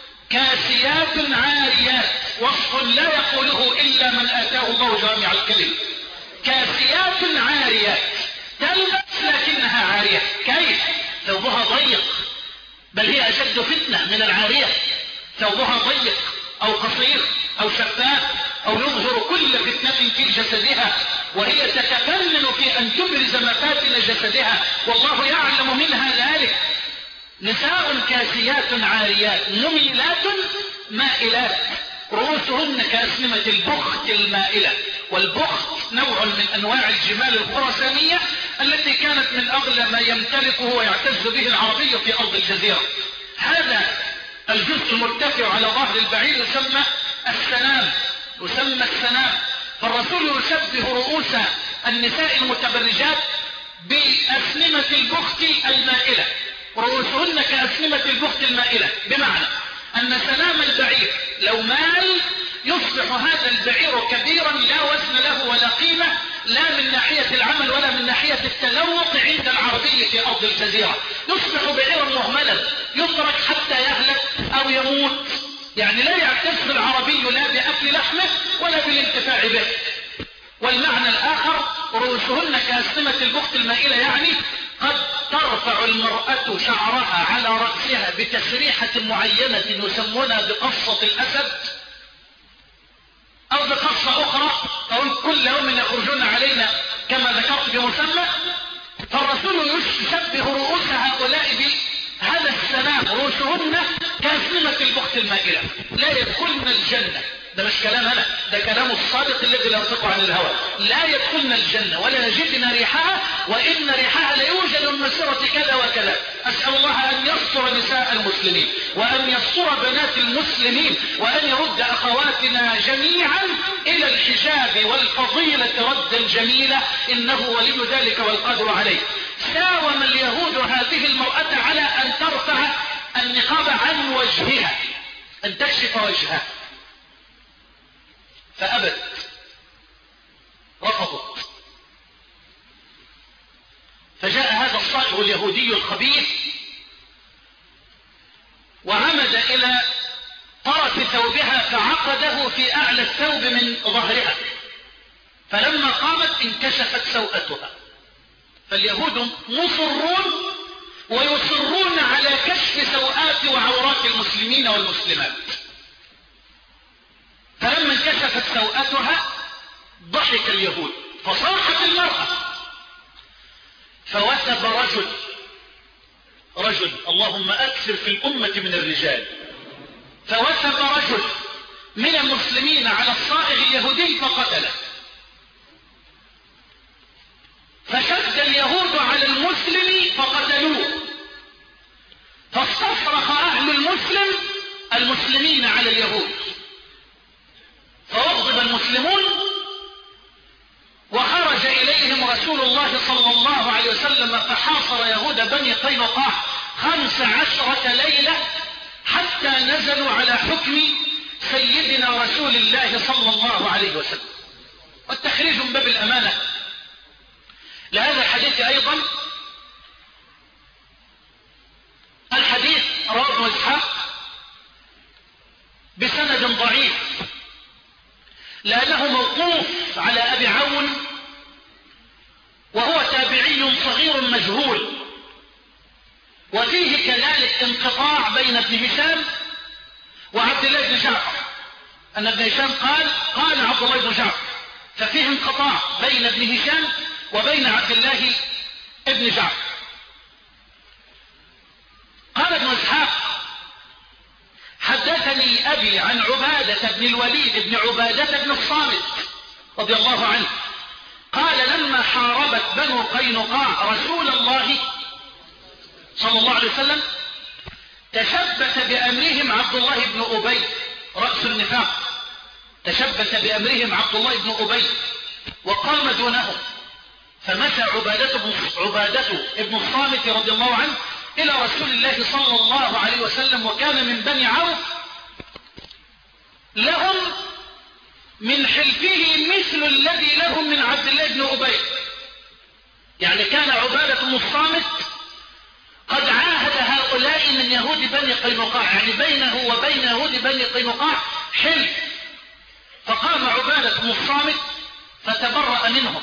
كاسيات عاريات، وصف لا يقوله إلا من آتاه الله جامع الكلم. كاسيات عاريات تلبس لكنها عارية. كيف؟ ثوبها ضيق، بل هي أشد فتنة من العارية. ثوبها ضيق أو قصير أو شفاف أو يظهر كل فتنة في جسدها، وهي تتفنن في أن تبرز مفاتن جسدها والله يعلم منها ذلك. نساء كاسيات عاريات مميلات مائلات، رؤوسهن كأسنمة البخت المائلة. والبخت نوع من أنواع الجمال الخرسانية التي كانت من أغلى ما يمتلكه ويعتز به العربي في أرض الجزيرة. هذا الجزء المرتفع على ظهر البعير يسمى السنام، يسمى السنام. فالرسول يشبه رؤوس النساء المتبرجات بأسنمة البخت المائلة، رؤوسهن كأسنمة البخت المائلة، بمعنى أن سنام البعير لو مال يصبح هذا البعير كبيرا لا وزن له ولا قيمة، لا من ناحية العمل ولا من ناحية التذوق عند العربي في أرض الجزيرة. يصبح بعيرا مهملا يترك حتى يهلك أو يموت، يعني لا يعتز العربي لا بأكل لحمه ولا بالانتفاع به. والمعنى الآخر رؤوسهن كأسنمة البخت المائلة، يعني قد ترفع المرأة شعرها على رأسها بتسريحة معينة يسمونها بقصة الأسد أو بقصة أخرى، أو كل يوم يخرجون علينا كما ذكرت بمسمى. فالرسول يشبه رؤوس هؤلاء بهذا السنام، رؤوسهن كأسنمة البخت المائلة، لا يدخلن الجنة. ده مش كلام أنا، ده كلام الصادق الذي لا ينطق عن الهوى. لا يدخلن الجنة ولا يجدن ريحها، وإن ريحها ليوجد من مسيرة كذا وكذا. أسأل الله أن يستر نساء المسلمين وأن يستر بنات المسلمين وأن يرد أخواتنا جميعا إلى الحجاب والفضيلة ردا جميلا، إنه ولي ذلك والقادر عليه. ساوم اليهود هذه المرأة على أن ترفع النقاب عن وجهها، أن تكشف وجهها، فأبت، رفضت. فجاء هذا الصائغ اليهودي الخبيث وعمد إلى طرف ثوبها فعقده في أعلى الثوب من ظهرها، فلما قامت انكشفت سوءتها. فاليهود مصرون ويصرون على كشف سوءات وعورات المسلمين والمسلمات. فلما انكشفت سوءتها ضحك اليهود فصاحت المرأة، فوثب رجل رجل اللهم أكثر في الأمة من الرجال، فوثب رجل من المسلمين على الصائغ اليهودي فقتله. فشد اليهود على المسلم فقتلوه، فاستصرخ أهل المسلم المسلمين على اليهود، فأغضب المسلمون وخرج إليهم رسول الله صلى الله عليه وسلم فحاصر يهود بني قينقاع خمس عشرة ليلة حتى نزلوا على حكم سيدنا رسول الله صلى الله عليه وسلم. والتخريج من باب الأمانة لهذا الحديث أيضا. الحديث رواه ابن إسحاق بسند ضعيف لأنه موقوف على أبي عون، وهو تابعي صغير مجهول. وفيه كذلك انقطاع بين ابن هشام وعبد الله بن جعفر، أن ابن هشام قال قال عبد الله بن جعفر، ففيه انقطاع بين ابن هشام وبين عبد الله بن جعفر. قال ابن إسحاق حدثني أبي عن عبادة بن الوليد بن عبادة بن الصامت رضي الله عنه قال لما حاربت بنو قينقاع رسول الله صلى الله عليه وسلم تشبث بأمرهم عبد الله بن أبي رأس النفاق، تشبث بأمرهم عبد الله بن أبي وقام دونهم، فمشى عبادة بن عبادة ابن الصامت رضي الله عنه إلى رسول الله صلى الله عليه وسلم، وكان من بني عوف، لهم من حلفه مثل الذي لهم من عبد الله بن أبي. يعني كان عبادة بن الصامت قد عاهد هؤلاء من يهود بني قينقاع، يعني بينه وبين يهود بني قينقاع حلف، فقام عبادة بن الصامت فتبرأ منهم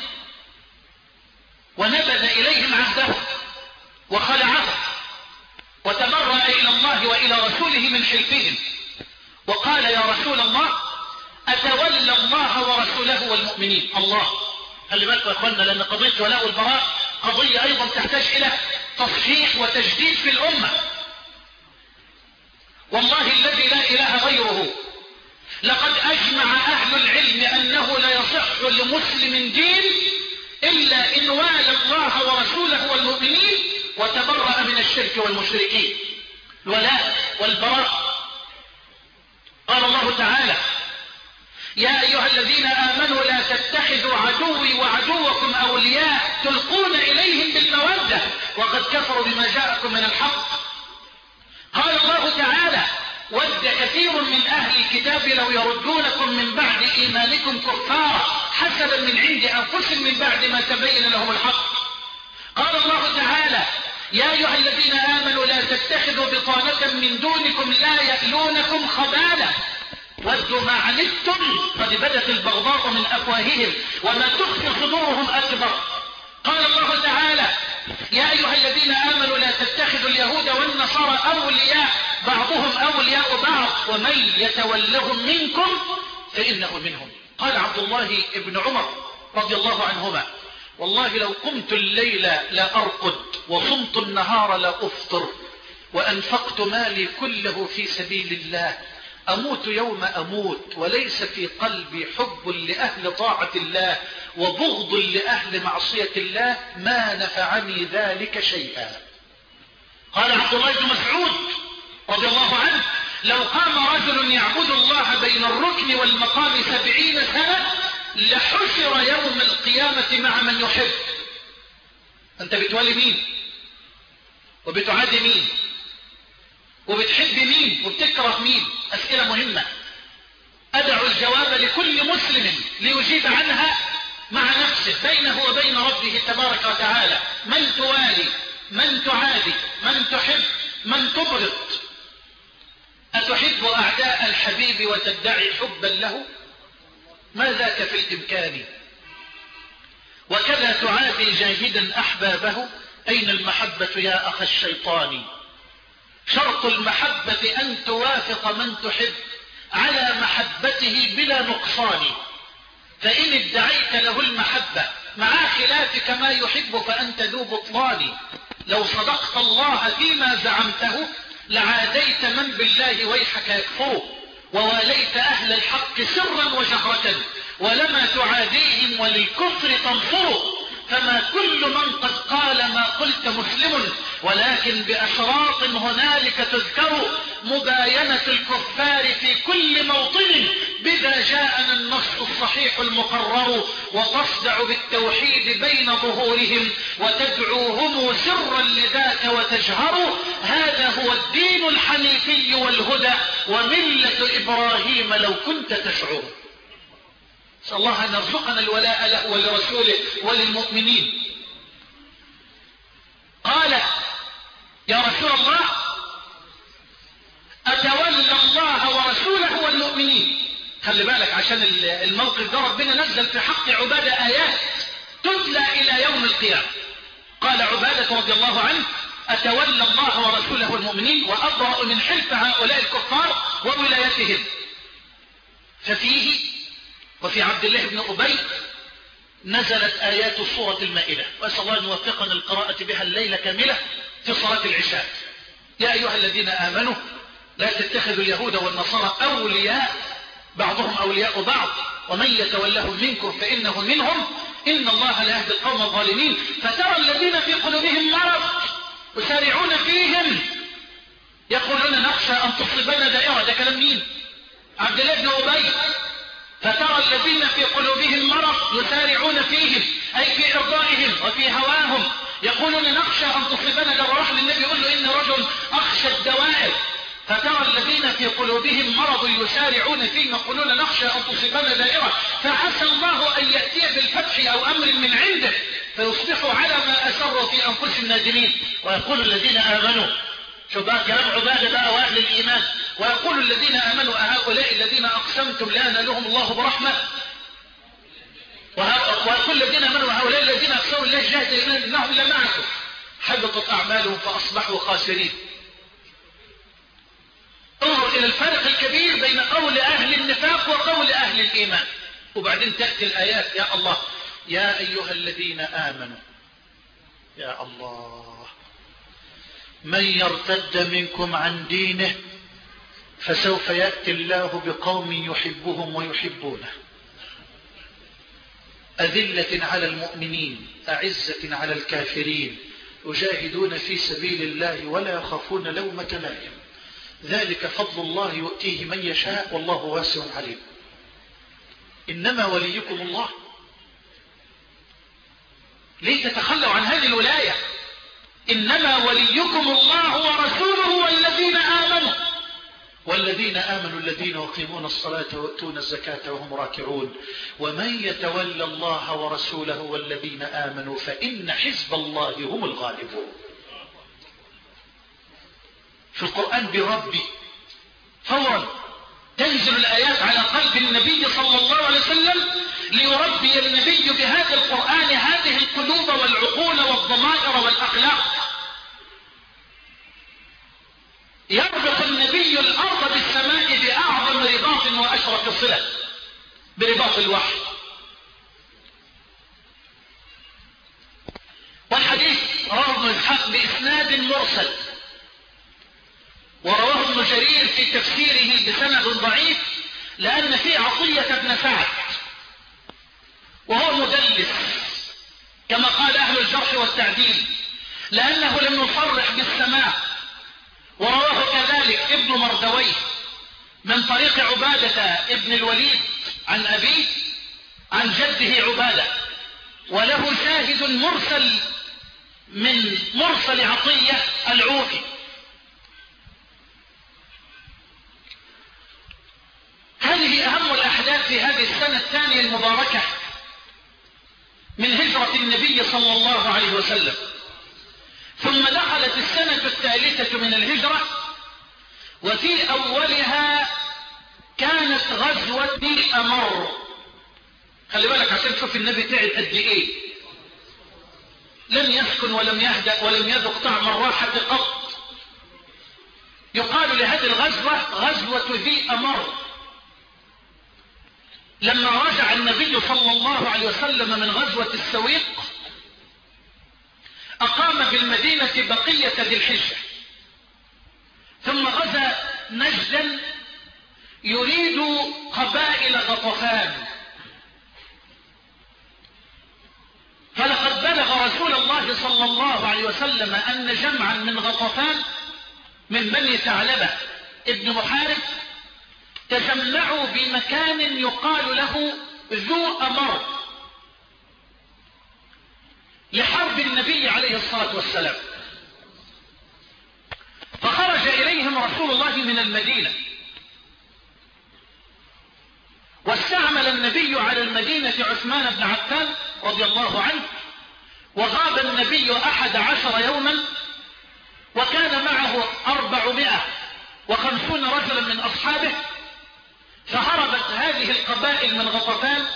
ونبذ إليهم عهده وخلعه وتبرأ إلى الله وإلى رسوله من حلفهم، وقال يا رسول الله أتولى الله ورسوله والمؤمنين. الله، خلي بالكم يا اخوانا، لأن قضية ولاء والبراء قضية أيضا تحتاج إلى تصحيح وتجديد في الأمة. والله الذي لا إله غيره لقد أجمع أهل العلم أنه لا يصح لمسلم دين إلا إن والى الله ورسوله والمؤمنين وتبرأ من الشرك والمشركين. الولاء والبراء. قال الله تعالى يا أيها الذين آمنوا لا تتخذوا عدوي وعدوكم أولياء تلقون إليهم بالمودة وقد كفروا بما جاءكم من الحق. قال الله تعالى ود كثير من أهل الكتاب لو يردونكم من بعد إيمانكم كفارا حسبا من عند أنفسهم من بعد ما تبين لهم الحق. قال الله تعالى يا أيها الذين آمنوا لا تتخذوا بطانة من دونكم لا يألونكم خبالا ودوا ما عنتم قد بدت البغضاء من أفواههم وما تخفي صدورهم أكبر. قال الله تعالى يا أيها الذين آمنوا لا تتخذوا اليهود والنصارى أولياء بعضهم أولياء بعض ومن يتولهم منكم فإنه منهم. قال عبد الله بن عمر رضي الله عنهما والله لو قمت الليل لا أرقد وصمت النهار لا أفطر وأنفقت مالي كله في سبيل الله أموت يوم أموت وليس في قلبي حب لأهل طاعة الله وبغض لأهل معصية الله ما نفعني ذلك شيئا. قال عبد الله بن مسعود رضي الله عنه لو قام رجل يعبد الله بين الركن والمقام سبعين سنة لحشر يوم القيامة مع من يحب. أنت بتولي مين وبتعادي مين وبتحب مين وبتكره مين؟ أسئلة مهمة أدع الجواب لكل مسلم ليجيب عنها مع نفسه بينه وبين ربه تبارك وتعالى. من توالي، من تعادي، من تحب، من تبغض؟ أتحب أعداء الحبيب وتدعي حبا له؟ ما ذاك في الإمكان. وكذا تعادي جاهدا أحبابه أين المحبة يا أخ الشيطان؟ شرط المحبة أن توافق من تحب على محبته بلا نقصان، فإن ادعيت له المحبة مع خلافك ما يحب فأنت ذو بطلان. لو صدقت الله فيما زعمته لعاديت من بالله ويحك يكفره وواليت أهل الحق سرا وجهرة ولما تعاديهم وللكفر تنصره. فما كل من قد قال ما قلت مسلم ولكن بأشراط هنالك تذكر مباينة الكفار في كل موطن بذا جاءنا النص الصحيح المقرر وتصدع بالتوحيد بين ظهورهم وتدعوهم سرا لذاك وتجهر. هذا هو الدين الحنيفي والهدى وملة إبراهيم لو كنت تشعر. نسأل الله أن يرزقنا الولاء له ولرسوله وللمؤمنين. قال يا رسول الله أتولى الله ورسوله والمؤمنين خلي بالك عشان الموقف ده ربنا نزل في حق عبادة آيات تتلى إلى يوم القيامة. قال عبادة رضي الله عنه: أتولى الله ورسوله المؤمنين وأبرأ من حلف هؤلاء الكفار وولايتهم. ففيه وفي عبد الله بن أبي نزلت آيات سورة المائدة، وأسأل الله أن يوفقنا القراءة بها الليلة كاملة في صلاة العشاء. يا أيها الذين آمنوا لا تتخذوا اليهود والنصارى أولياء بعضهم أولياء بعض ومن يتولهم منكم فإنه منهم إن الله لا يهدي القوم الظالمين. فترى الذين في قلوبهم مرض يسارعون فيهم يقولون نخشى أن تصيبنا دائرة. ده كلام مين؟ عبد الله بن أبي. فترى الذين في قلوبهم مرض يسارعون فيهم أي في إرضائهم وفي هواهم يقولون نخشى أن تصيبنا دائرة. راح للنبي يقول له إن رجل أخشى الدوائر. فترى الذين في قلوبهم مرض يسارعون فيهم يقولون نخشى أن تصيبنا دائرة فعسى الله أن يأتي بالفتح أو أمر من عنده فيصبحوا على ما أسروا في أنفسهم نادمين. ويقول الذين آمنوا، شو بقى كلام عبادة بقى وأهل الإيمان، ويقول الذين آمنوا أهؤلاء الذين أقسمتم لا ينالهم الله برحمة، ويقول الذين آمنوا أهؤلاء الذين أقسموا الله جاهد الإيمان إنهم لمعكم حبطت أعمالهم فأصبحوا خاسرين. انظر إلى الفرق الكبير بين قول أهل النفاق وقول أهل الإيمان. وبعدين تأتي الآيات: يا الله يا أيها الذين آمنوا، يا الله من يرتد منكم عن دينه فسوف يأتي الله بقوم يحبهم ويحبونه أذلة على المؤمنين أعزة على الكافرين يجاهدون في سبيل الله ولا يخافون لومة لائم ذلك فضل الله يؤتيه من يشاء والله واسع عليم. إنما وليكم الله. ليه تتخلوا عن هذه الولاية؟ إنما وليكم الله ورسوله والذين آمنوا والذين آمنوا الذين يقيمون الصلاة ويؤتون الزكاة وهم راكعون ومن يتولى الله ورسوله والذين آمنوا فإن حزب الله هم الغالبون. في القرآن بربي فورا تنزل الآيات على قلب النبي صلى الله عليه وسلم ليربي النبي بهذا القرآن هذه القلوب والعقول والضمائر والأخلاق. يربط النبي الأرض بالسماء بأعظم رباط وأشرف صلة برباط الوحي. والحديث رواه ابن إسحاق بإسناد مرسل، ورواه ابن جرير في تفسيره بسند ضعيف لأن فيه عطية بن سعد وهو مدلس كما قال أهل الجرح والتعديل لأنه لم يصرح بالسماع. ورواه كذلك ابن مردويه من طريق عبادة ابن الوليد عن أبيه عن جده عبادة، وله شاهد مرسل من مرسل عطية العوفي. هذه أهم الأحداث في هذه السنة الثانية المباركة من هجرة النبي صلى الله عليه وسلم. ثم دخلت السنة الثالثة من الهجرة وفي أولها كانت غزوة أمر. خلي بالك عشان تشوف النبي تعب قد إيه. لم يسكن ولم يهدأ ولم يذق طعم الراحة قط. يقال لهذه الغزوة غزوة ذي أمر. لما رجع النبي صلى الله عليه وسلم من غزوة السويق أقام بالمدينة بقية ذي الحجة ثم غزا نجدا يريد قبائل غطفان. فلقد بلغ رسول الله صلى الله عليه وسلم أن جمعا من غطفان من بني ثعلبة ابن محارب تجمعوا بمكان يقال له ذو أمر لحرب النبي عليه الصلاة والسلام. فخرج إليهم رسول الله من المدينة واستعمل النبي على المدينة عثمان بن عفان رضي الله عنه، وغاب النبي أحد عشر يوما وكان معه أربعمائة وخمسون رجلا من أصحابه فهربت هذه القبائل من غطفان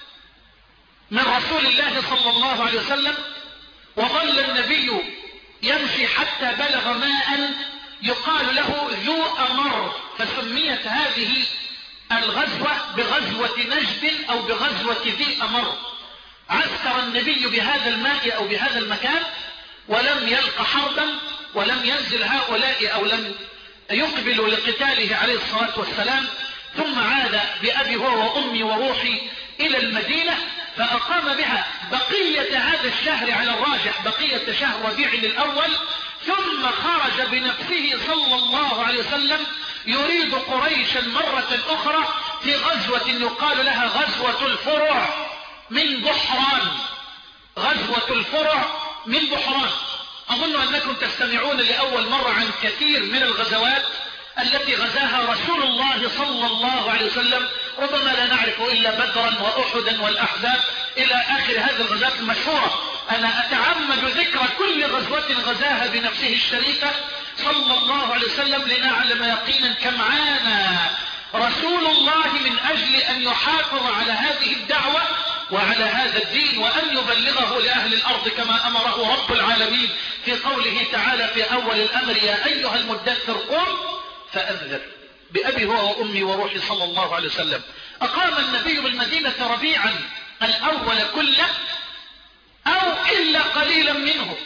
من رسول الله صلى الله عليه وسلم، وظل النبي يمشي حتى بلغ ماء يقال له ذو أمر، فسميت هذه الغزوة بغزوة نجد أو بغزوة ذي أمر. عسكر النبي بهذا الماء أو بهذا المكان ولم يلق حربا، ولم ينزل هؤلاء أو لم يقبلوا لقتاله عليه الصلاة والسلام، ثم عاد بأبي هو وأمي وروحي إلى المدينة، فأقام بها بقية هذا الشهر على الراجح، بقية شهر ربيع الأول، ثم خرج بنفسه صلى الله عليه وسلم يريد قريشا مرة أخرى في غزوة يقال لها غزوة الفرع من بحران. غزوة الفرع من بحران. أظن أنكم تستمعون لأول مرة عن كثير من الغزوات التي غزاها رسول الله صلى الله عليه وسلم، ربما لا نعرف إلا بدرا وأحدا والأحزاب إلى آخر هذه الغزوات المشهورة. أنا أتعمد ذكر كل غزوة غزاها بنفسه الشريفة صلى الله عليه وسلم لنعلم يقينا كم عانى رسول الله من أجل أن يحافظ على هذه الدعوة وعلى هذا الدين، وأن يبلغه لأهل الأرض كما أمره رب العالمين في قوله تعالى في أول الأمر: يا أيها المدثر قم فأنذر بأبي هو وأمي وروحي صلى الله عليه وسلم. أقام النبي بالمدينة ربيعا الأول كله أو إلا قليلا منه،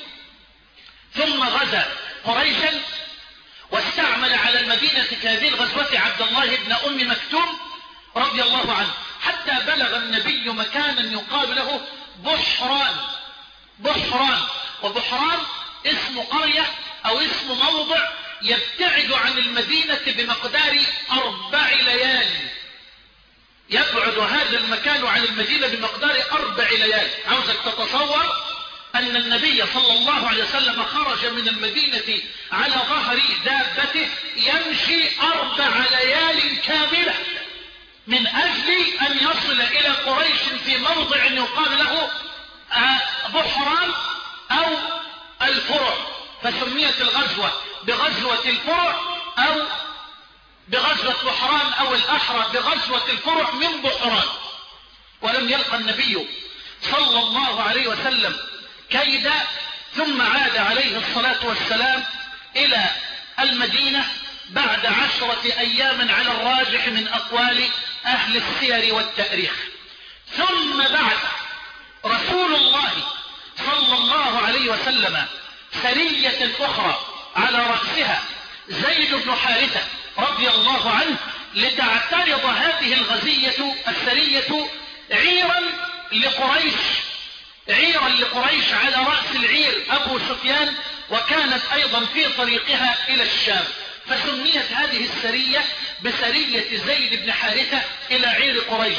ثم غزا قريشا واستعمل على المدينة في هذه الغزوة عبد الله بن أم مكتوم رضي الله عنه، حتى بلغ النبي مكانا يقال له بحران. بحران، وبحران اسم قرية أو اسم موضع يبتعد عن المدينة بمقدار أربع ليالي. يبعد هذا المكان عن المدينة بمقدار أربع ليالي. عاوزك تتصور أن النبي صلى الله عليه وسلم خرج من المدينة على ظهر دابته يمشي أربع ليال كاملة من أجل أن يصل إلى قريش في موضع يقال له بحران أو الفرع، فسميت الغزوة بغزوة الفرع أو بغزوة بحران، أو الأحرى بغزوة الفرع من بحران. ولم يلقى النبي صلى الله عليه وسلم كيدا، ثم عاد عليه الصلاة والسلام إلى المدينة بعد عشرة أيام على الراجح من أقوال أهل السير والتاريخ. ثم بعد رسول الله صلى الله عليه وسلم سرية أخرى على رأسها زيد بن حارثة رضي الله عنه لتعترض هذه الغزية السرية عيرا لقريش عيرا لقريش على رأس العير أبو سفيان، وكانت أيضا في طريقها إلى الشام، فسميت هذه السرية بسرية زيد بن حارثة إلى عير قريش.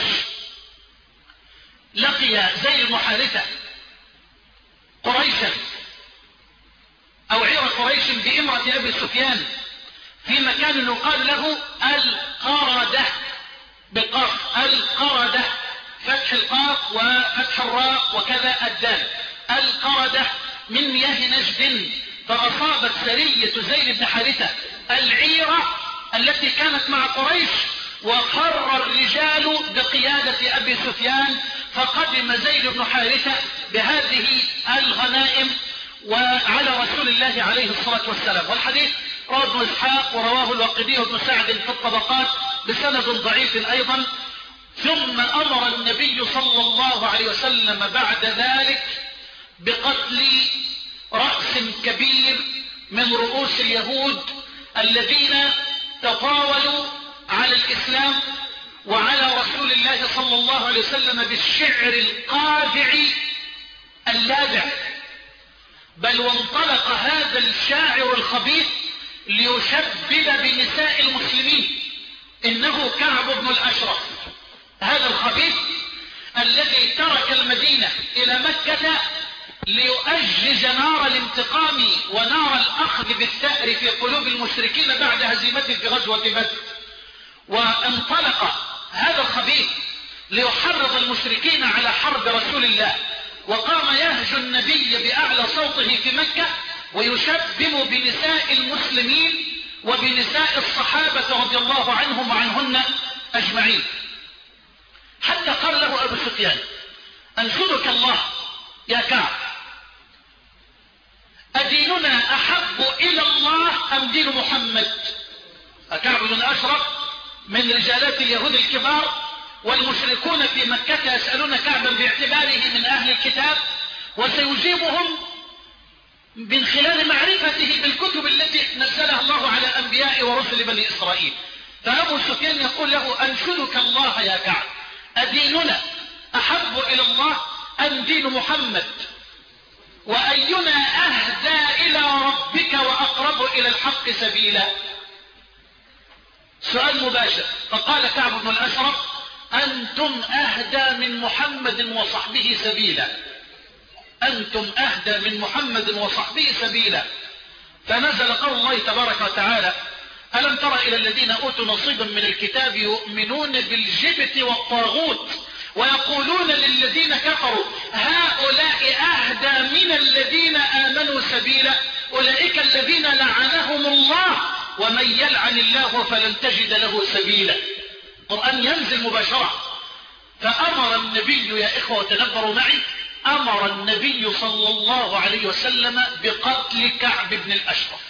لقي زيد بن حارثة قريشا أو عير قريش بإمرة أبي سفيان في مكان يقال له القردة بالقاف، القردة، فتح القاف وفتح الراء وكذا الدال، القردة من مياه نجد. فأصابت سرية زيد بن حارثة العيرة التي كانت مع قريش، وخر الرجال بقيادة أبي سفيان، فقدم زيد بن حارثة بهذه الغنائم وعلى رسول الله عليه الصلاة والسلام. والحديث رواه ابن إسحاق ورواه الواقدي وابن سعد في الطبقات بسند ضعيف أيضا. ثم أمر النبي صلى الله عليه وسلم بعد ذلك بقتل رأس كبير من رؤوس اليهود الذين تطاولوا على الإسلام وعلى رسول الله صلى الله عليه وسلم بالشعر القاذع اللاذع. بل وانطلق هذا الشاعر الخبيث ليشبب بنساء المسلمين. إنه كعب بن الأشرف، هذا الخبيث الذي ترك المدينة إلى مكة ليؤجج نار الانتقام ونار الأخذ بالثأر في قلوب المشركين بعد هزيمته في غزوة بدر. وانطلق هذا الخبيث ليحرض المشركين على حرب رسول الله، وقام يهجو النبي بأعلى صوته في مكة ويشبب بنساء المسلمين وبنساء الصحابة رضي الله عنهم وعنهن أجمعين، حتى قال له أبو سفيان: أنشدك الله يا كعب، أديننا أحب إلى الله أم دين محمد؟ كعب بن أشرف من رجالات اليهود الكبار، والمشركون في مكة يسألون كعبا باعتباره من أهل الكتاب، وسيجيبهم من خلال معرفته بالكتب التي نزلها الله على أنبياء ورسل بني إسرائيل. فأبو سفيان يقول له: أنشدك الله يا كعب، أديننا أحب إلى الله أم دين محمد؟ وأينا أهدى إلى ربك وأقرب إلى الحق سبيلا؟ سؤال مباشر. فقال كعب بن الأشرف: أنتم أهدى من محمد وصحبه سبيلا، أنتم أهدى من محمد وصحبه سبيلا. فنزل قول الله تبارك وتعالى: ألم تر إلى الذين أوتوا نصيبا من الكتاب يؤمنون بالجبت والطاغوت ويقولون للذين كفروا هؤلاء أهدى من الذين آمنوا سبيلا، أولئك الذين لعنهم الله ومن يلعن الله فلن تجد له سبيلا. القرآن ينزل مباشرة. فأمر النبي، يا إخوة تدبروا معي، أمر النبي صلى الله عليه وسلم بقتل كعب بن الأشرف.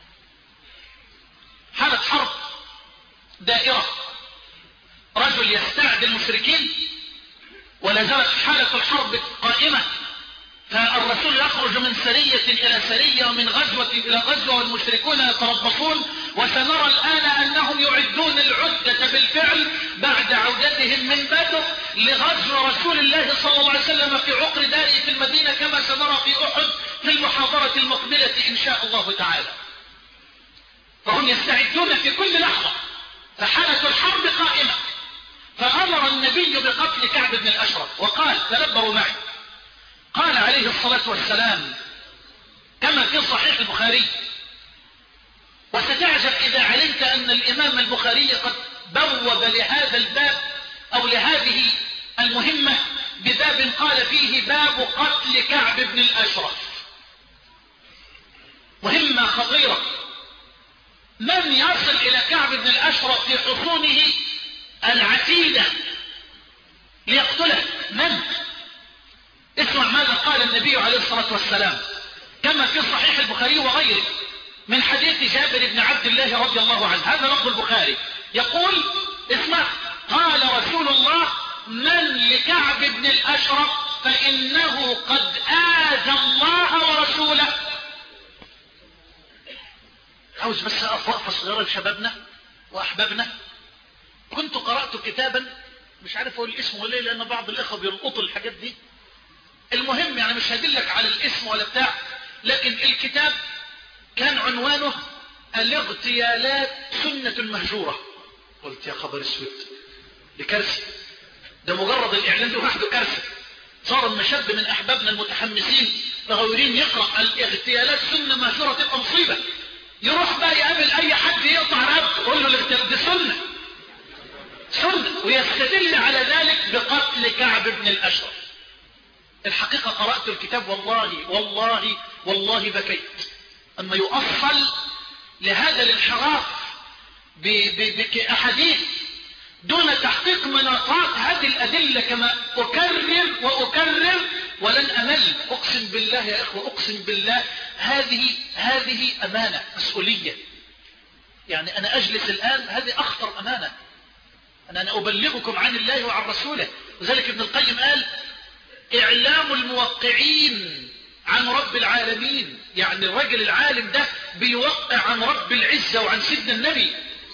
حالة حرب دائرة، رجل يستعد المشركين ولا زالت حالة الحرب قائمة، فالرسول يخرج من سرية إلى سرية ومن غزوة إلى غزوة والمشركون يتربصون، وسنرى الآن أنهم يعدون العدة بالفعل بعد عودتهم من بدر لغزو رسول الله صلى الله عليه وسلم في عقر داره في المدينة، كما سنرى في أحد في المحاضرة المقبلة إن شاء الله تعالى. فهم يستعدون في كل لحظة، فحالة الحرب قائمة. فأمر النبي بقتل كعب بن الأشرف وقال: تدبروا معي، قال عليه الصلاة والسلام كما في صحيح البخاري، وستعجب إذا علمت أن الإمام البخاري قد بوب لهذا الباب أو لهذه المهمة بباب قال فيه: باب قتل كعب بن الأشرف. مهمة خطيرة. من يصل إلى كعب بن الأشرف في حصونه العتيدة ليقتله؟ من؟ اسمع ماذا قال النبي عليه الصلاة والسلام كما في صحيح البخاري وغيره من حديث جابر بن عبد الله رضي الله عنه. هذا لفظ البخاري، يقول: اسمع، قال رسول الله: من لكعب بن الأشرف فإنه قد آذى الله ورسوله. عاوز بس أقف وقفة صغيرة لشبابنا وأحبابنا. كنت قرأت كتابا، مش عارف اقول الاسم ولا ايه لأن بعض الإخوة بيلقطوا الحاجات دي. المهم يعني مش هدلك على الاسم ولا بتاع، لكن الكتاب كان عنوانه الاغتيالات سنة مهجورة. قلت يا خبر اسود، دي كارثة، ده مجرد الإعلان ده وحده كارثة. صار المشاب من أحبابنا المتحمسين مغيرين يقرأ الاغتيالات سنة مهجورة تبقى مصيبة، يروح بقى يقابل أي حد يقطع رقبته يقول له الاغتيال دي سنة سنة، ويستدل على ذلك بقتل كعب بن الأشرف. الحقيقة قرأت الكتاب والله والله والله بكيت أما يؤصل لهذا الانحراف بأحاديث دون تحقيق مناطات هذه الأدلة، كما أكرر وأكرر ولن أمل. أقسم بالله يا إخوة، أقسم بالله هذه هذه أمانة، مسؤولية. يعني أنا أجلس الآن، هذه أخطر أمانة، أنا أنا أبلغكم عن الله وعن رسوله. وذلك ابن القيم قال: إعلام الموقعين عن رب العالمين. يعني الرجل العالم ده بيوقع عن رب العزة وعن سيدنا النبي،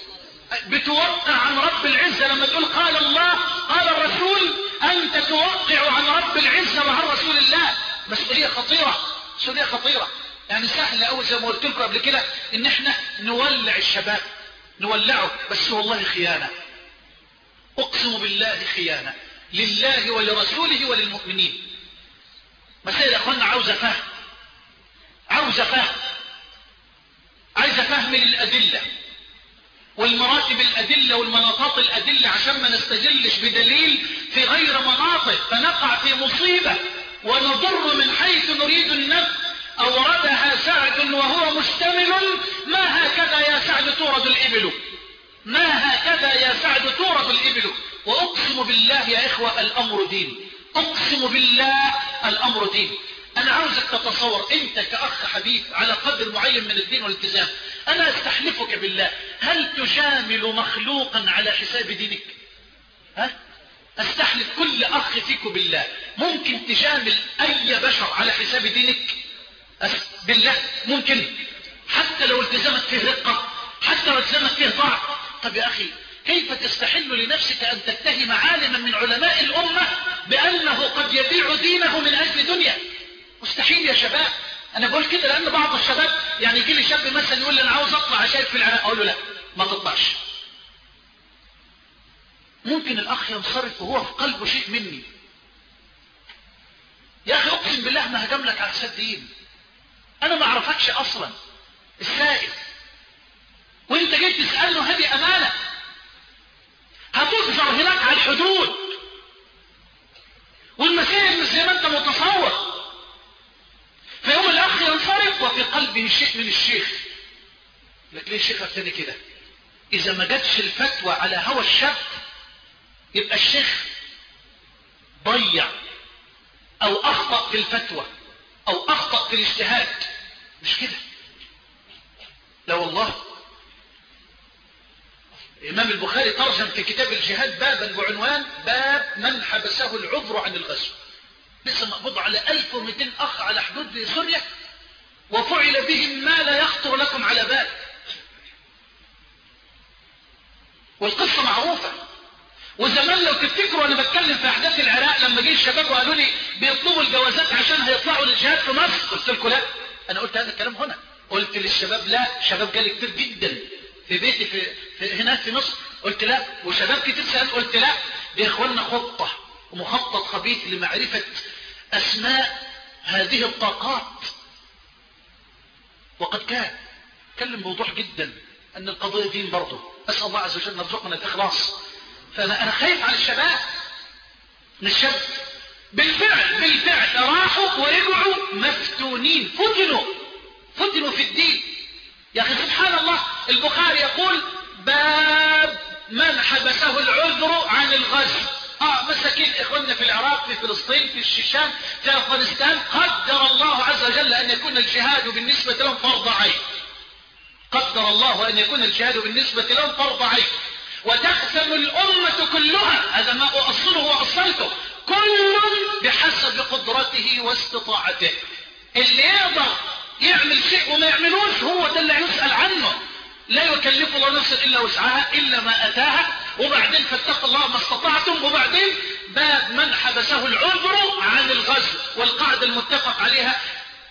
بتوقع عن رب العزة لما تقول قال الله قال الرسول، أنت توقع عن رب العزة وعن رسول الله. مسؤولية خطيرة، مسؤولية خطيرة. يعني سهل أوي زي ما قلت لكم قبل كده إن احنا نولع الشباب، نولعه، بس والله خيانة، أقسم بالله خيانة لله ولرسوله وللمؤمنين. مسائل يا أخوانا عاوزة فهم، عاوزة فهم، عايزة فهم للأدلة والمراتب الأدلة والمناطات الأدلة، عشان ما نستجلش بدليل في غير مناطق فنقع في مصيبة ونضر من حيث نريد النفع. أوردها سعد وهو مشتمل: ما هكذا يا سعد تورد الإبل، ما هكذا بهذا يا سعد تورد الإبل. وأقسم بالله يا إخوة الأمر دين، أقسم بالله الأمر دين. أنا عاوزك تتصور أنت كأخ حبيب على قدر معين من الدين والالتزام، أنا أستحلفك بالله، هل تجامل مخلوقا على حساب دينك؟ ها؟ أستحلف كل أخ فيك بالله، ممكن تجامل أي بشر على حساب دينك؟ بالله ممكن؟ حتى لو التزمت فيه رقة، حتى لو التزمت فيه ضعف. طب يا أخي كيف تستحل لنفسك أن تتهم عالما من علماء الأمة بأنه قد يبيع دينه من أجل دنيا؟ مستحيل يا شباب. أنا بقول كده لأن بعض الشباب يعني يجي لي شاب مثلا يقول لي أنا عاوز أطلع أشارك في العراق، أقول له لا ما تطلعش. ممكن الأخ ينصرف وهو في قلبه شيء مني. يا أخي أقسم بالله ما هجملك على حساب دين، أنا ما أعرفكش أصلا السائل، وانت جيت تسأله هذه أمانة هتظهر هناك على الحدود، والمسائل مش زي ما انت متصور. فيوم الأخ ينصرف وفي قلبه شيء من الشيخ، لك ليه الشيخ ابتدي كده؟ إذا ما جاتش الفتوى على هوى الشاب يبقى الشيخ ضيع أو أخطأ في الفتوى أو أخطأ في الاجتهاد، مش كده؟ لا والله. الإمام البخاري ترجم في كتاب الجهاد بابا بعنوان باب من حبسه العذر عن الغزو. لسه مقبوض على ألف ومئتين أخ على حدود سوريا وفعل بهم ما لا يخطر لكم على بال، والقصة معروفة. وزمان لو تفتكروا أنا بتكلم في أحداث العراق لما جه الشباب وقالوا لي بيطلبوا الجوازات عشان هيطلعوا للجهاد في مصر، قلت لكم لا. أنا قلت هذا الكلام هنا، قلت للشباب لا. شباب جالي كتير جدا في بيتي في, في هنا في مصر، قلت لا. وشباب كتير سأل، قلت لا. دي إخواننا خطة ومخطط خبيث لمعرفة أسماء هذه الطاقات. وقد كان كلم بوضوح جدا أن القضية دين برضه. أسأل الله عز وجل نرزقنا الإخلاص. فأنا أنا خايف على الشباب. الشباب بالفعل بالفعل راحوا ورجعوا مفتونين، فتنوا فتنوا في الدين. يا أخي سبحان الله، البخاري يقول باب من حبسه العذر عن الغزو. اه مساكين اخواننا في العراق، في فلسطين، في الشيشان، في افغانستان، قدر الله عز وجل ان يكون الجهاد بالنسبة لهم فرض عين. قدر الله ان يكون الجهاد بالنسبة لهم فرض عين، وتقسم الامة كلها. هذا ما اؤصله واصلته، كل بحسب قدرته واستطاعته. اللي يقدر يعمل شيء وما يعملوش هو ده اللي يسأل عنه. لا يكلف الله نفسا الا وسعها الا ما اتاها. وبعدين فاتقوا الله ما استطعتم. وبعدين باب من حبسه العذر عن الغزو، والقاعدة المتفق عليها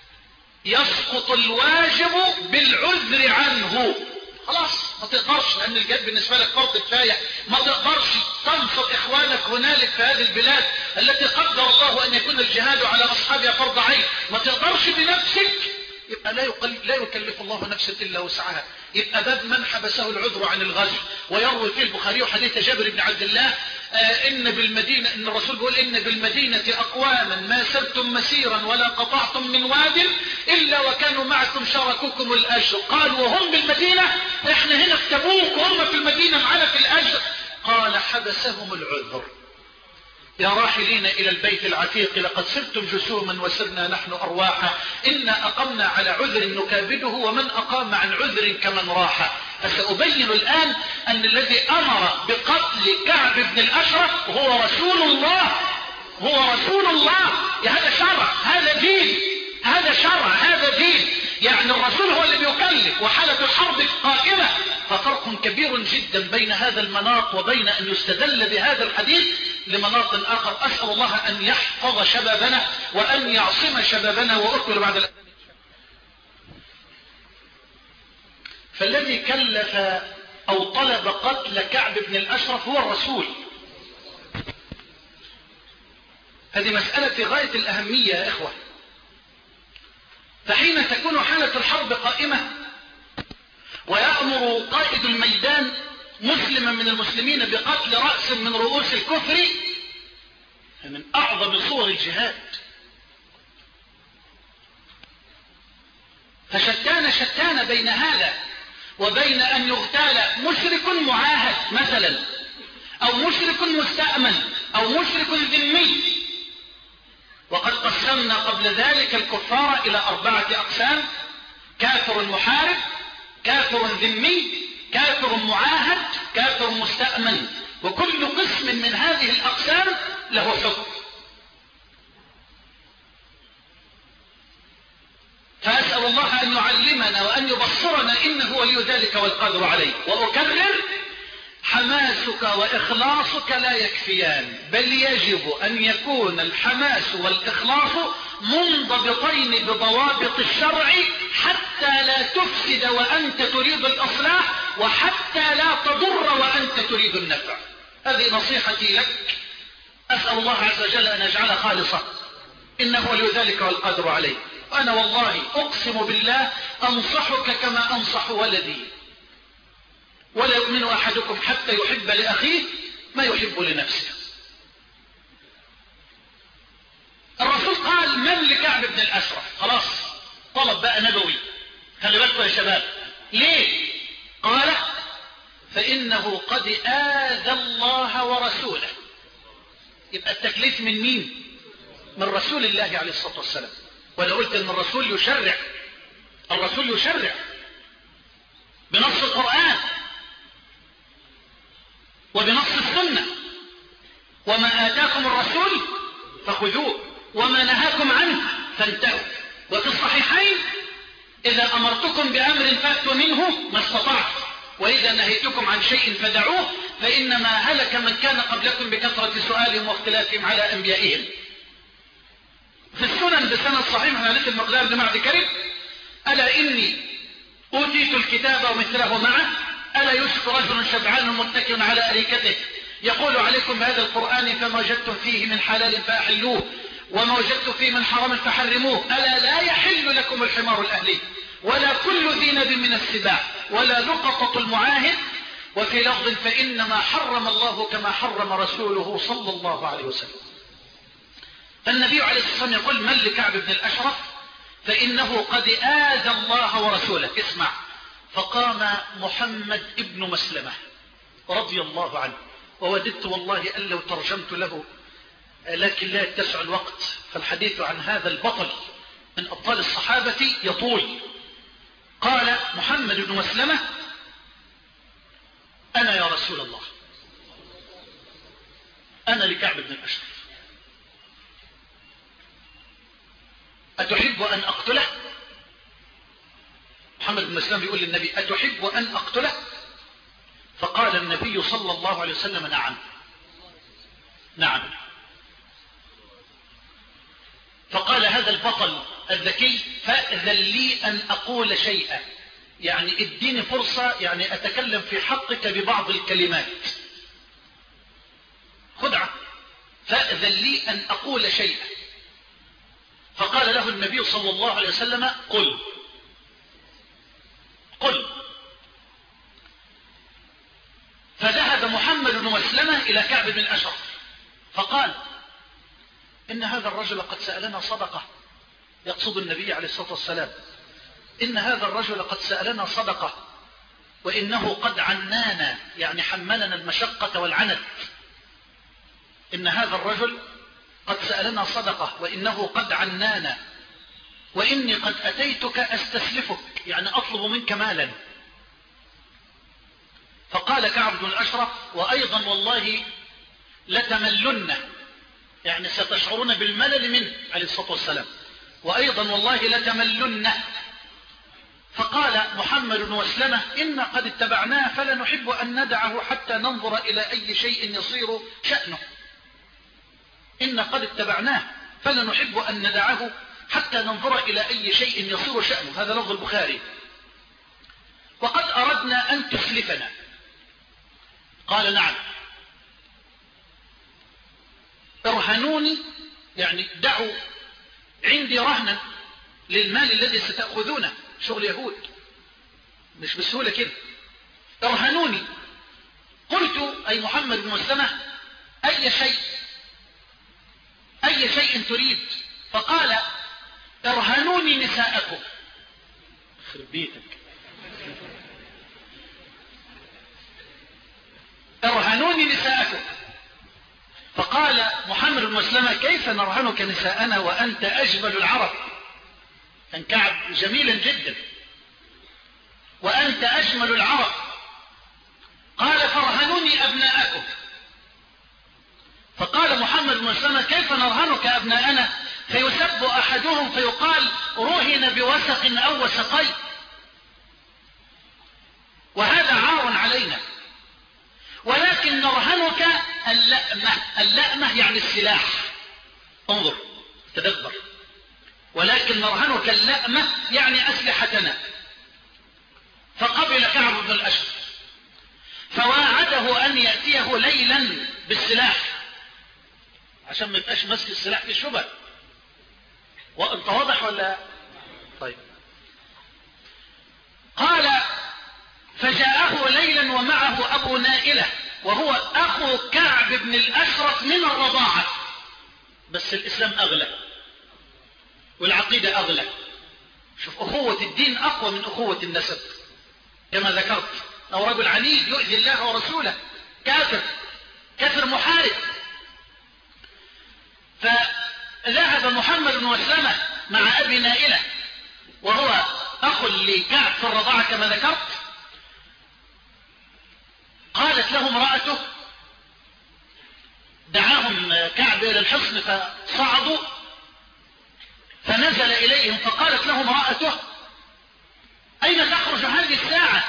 يسقط الواجب بالعذر عنه. خلاص ما تقدرش، لان الجهاد بالنسبة لك فرض كفاية، ما تقدرش تنصر اخوانك هنالك في هذه البلاد التي قدر الله ان يكون الجهاد على اصحابها فرض عين، ما تقدرش بنفسك، يبقى لا, يقل لا يكلف الله نفسا الا وسعها. يبقى باب من حبسه العذر عن الغزو. ويروي فيه البخاري حديث جابر بن عبد الله آه ان بالمدينة، ان الرسول بيقول ان بالمدينة اقواما ما سرتم مسيرا ولا قطعتم من واد الا وكانوا معكم شاركوكم الاجر. قال وهم بالمدينة؟ احنا هنا في تبوك وهم في المدينة معنا في الاجر. قال حبسهم العذر. يا راحلين إلى البيت العتيق لقد سرتم جسوما وسرنا نحن أرواحا، إنا أقمنا على عذر نكابده ومن أقام عن عذر كمن راح. فسأبين الآن أن الذي أمر بقتل كعب بن الأشرف هو رسول الله، هو رسول الله. يا هذا شرع، هذا دين، هذا شرع، هذا دين. يعني الرسول هو اللي بيكلف وحالة الحرب قائمة. ففرق كبير جدا بين هذا المناط وبين أن يستدل بهذا الحديث لمناط آخر. أسأل الله أن يحفظ شبابنا وأن يعصم شبابنا. وأكمل بعد الأذان. فالذي كلف أو طلب قتل كعب بن الأشرف هو الرسول. هذه مسألة في غاية الأهمية يا إخوة. فحين تكون حالة الحرب قائمة ويأمر قائد الميدان مسلما من المسلمين بقتل رأس من رؤوس الكفر، من أعظم صور الجهاد. فشتان شتان بين هذا وبين أن يغتال مشرك معاهد مثلا أو مشرك مستأمن أو مشرك ذمي. وقد قسمنا قبل ذلك الكفار إلى أربعة أقسام: كافر محارب، كافر ذمي، كافر معاهد، كافر مستأمن، وكل قسم من هذه الأقسام له حكم. فأسأل الله أن يعلمنا وأن يبصرنا إنه ولي ذلك والقادر عليه. وأكرر: حماسك وإخلاصك لا يكفيان، بل يجب أن يكون الحماس والإخلاص منضبطين بضوابط الشرع حتى لا تفسد وأنت تريد الإصلاح، وحتى لا تضر وأنت تريد النفع. هذه نصيحتي لك، أسأل الله عز وجل أن يجعلها خالصة، إنه ولي ذلك والقادر عليه. وأنا والله أقسم بالله أنصحك كما أنصح ولدي: ولا يؤمن أحدكم حتى يحب لأخيه ما يحب لنفسه. الرسول قال: من لكعب بن الأشرف؟ خلاص، طلب بقى نبوي. خلي بالكم يا شباب. ليه؟ قال: فإنه قد آذى الله ورسوله. يبقى التكليف من مين؟ من رسول الله عليه الصلاة والسلام. ولا قلت ان الرسول يشرع؟ الرسول يشرع بنص القرآن وبنص السنة: وما آتاكم الرسول فخذوه وما نهاكم عنه فانتهوا. وفي الصحيحين: إذا أمرتكم بأمر فأتوا منه ما استطعت، وإذا نهيتكم عن شيء فدعوه، فإنما هلك من كان قبلكم بكثرة سؤالهم واختلافهم على أنبيائهم. في السنن بسند صحيح من حديث المقدار بن معد كرب: ألا إني أوتيت الكتاب ومثله معه، ألا يوشك رجل شبعان متكئ على أريكته يقول عليكم بهذا القرآن فما وجدتم فيه من حلال فأحلوه وما وجدتم فيه من حرام فحرموه، ألا لا يحل لكم الحمار الأهلي ولا كل ذي نب من السباع ولا لقطة المعاهد، وفي لفظ: فإنما حرم الله كما حرم رسوله صلى الله عليه وسلم. فالنبي عليه الصلاة والسلام يقول: من لكعب بن الأشرف؟ فإنه قد آذى الله ورسوله. اسمع: فقام محمد ابن مسلمة رضي الله عنه، ووددت والله أن لو ترجمت له، لكن لا يتسع الوقت، فالحديث عن هذا البطل من أبطال الصحابة يطول. قال محمد بن مسلمة: أنا يا رسول الله، أنا لكعب بن الأشرف، أتحب أن أقتله؟ محمد بن مسلمة بيقول للنبي: أتحب أن أقتله؟ فقال النبي صلى الله عليه وسلم: نعم نعم. فقال هذا البطل الذكي: فأذن لي أن أقول شيئا، يعني اديني فرصة، يعني أتكلم في حقك ببعض الكلمات. خدعة. فأذن لي أن أقول شيئا. فقال له النبي صلى الله عليه وسلم: قل قل. فذهب محمد بن مسلمة إلى كعب بن الأشرف فقال: إن هذا الرجل قد سألنا صدقة، يقصد النبي عليه الصلاة والسلام: إن هذا الرجل قد سألنا صدقة، وإنه قد عنانا، يعني حملنا المشقة والعنت. إن هذا الرجل قد سألنا صدقة وإنه قد عنانا، وإني قد أتيتك أستسلفك، يعني أطلب منك مالا. فقال كعب بن الأشرف: وأيضا والله لتملن، يعني ستشعرون بالملل منه عليه الصلاة والسلام، وأيضا والله لتملن. فقال محمد بن مسلمة: إن قد اتبعناه فلا نحب أن ندعه حتى ننظر إلى أي شيء يصير شأنه. إن قد اتبعناه فلا نحب أن ندعه حتى ننظر إلى أي شيء يصير شأنه. هذا لفظ البخاري. وقد أردنا أن تسلفنا. قال: نعم. ارهنوني، يعني دعوا عندي رهنا للمال الذي ستأخذونه، شغل يهود مش بسهولة كده. ارهنوني. قلت أي محمد بن مسلمة: أي شيء أي شيء تريد؟ فقال: ارهنوني نساءكم. خرب بيتك. فرهنوني نساءكم. فقال محمد بن مسلمة كيف نرهنك نساءنا وأنت أجمل العرب؟ كان كعب جميلا جدا، وأنت أجمل العرب. قال فرهنوني أبناءكم. فقال محمد بن مسلمة كيف نرهنك أبناءنا؟ فيسب أحدهم فيقال رهن بوسق أو وسقين، وهذا عار علينا. ولكن نرهنك اللأمة. اللأمة يعني السلاح. انظر تدبر. ولكن نرهنك اللأمة يعني أسلحتنا. فقبل كعب بن الأشرف فواعده أن يأتيه ليلا بالسلاح عشان ما يبقاش ماسك السلاح في الشبه. وانت واضح ولا؟ طيب. قال فجاءه ليلا ومعه أبو نائلة وهو أخو كعب بن الأشرف من الرضاعة، بس الإسلام أغلى والعقيدة أغلى. شوف أخوة الدين أقوى من أخوة النسب كما ذكرت. لو رجل عنيد يؤذي الله ورسوله كافر كافر محارب. فذهب محمد بن مسلمة مع أبي نائلة وهو أخ لكعب في الرضاعة كما ذكرت. قالت له امرأته، دعاهم كعب إلى الحصن فصعدوا فنزل إليهم فقالت له امرأته أين تخرج هذه الساعة؟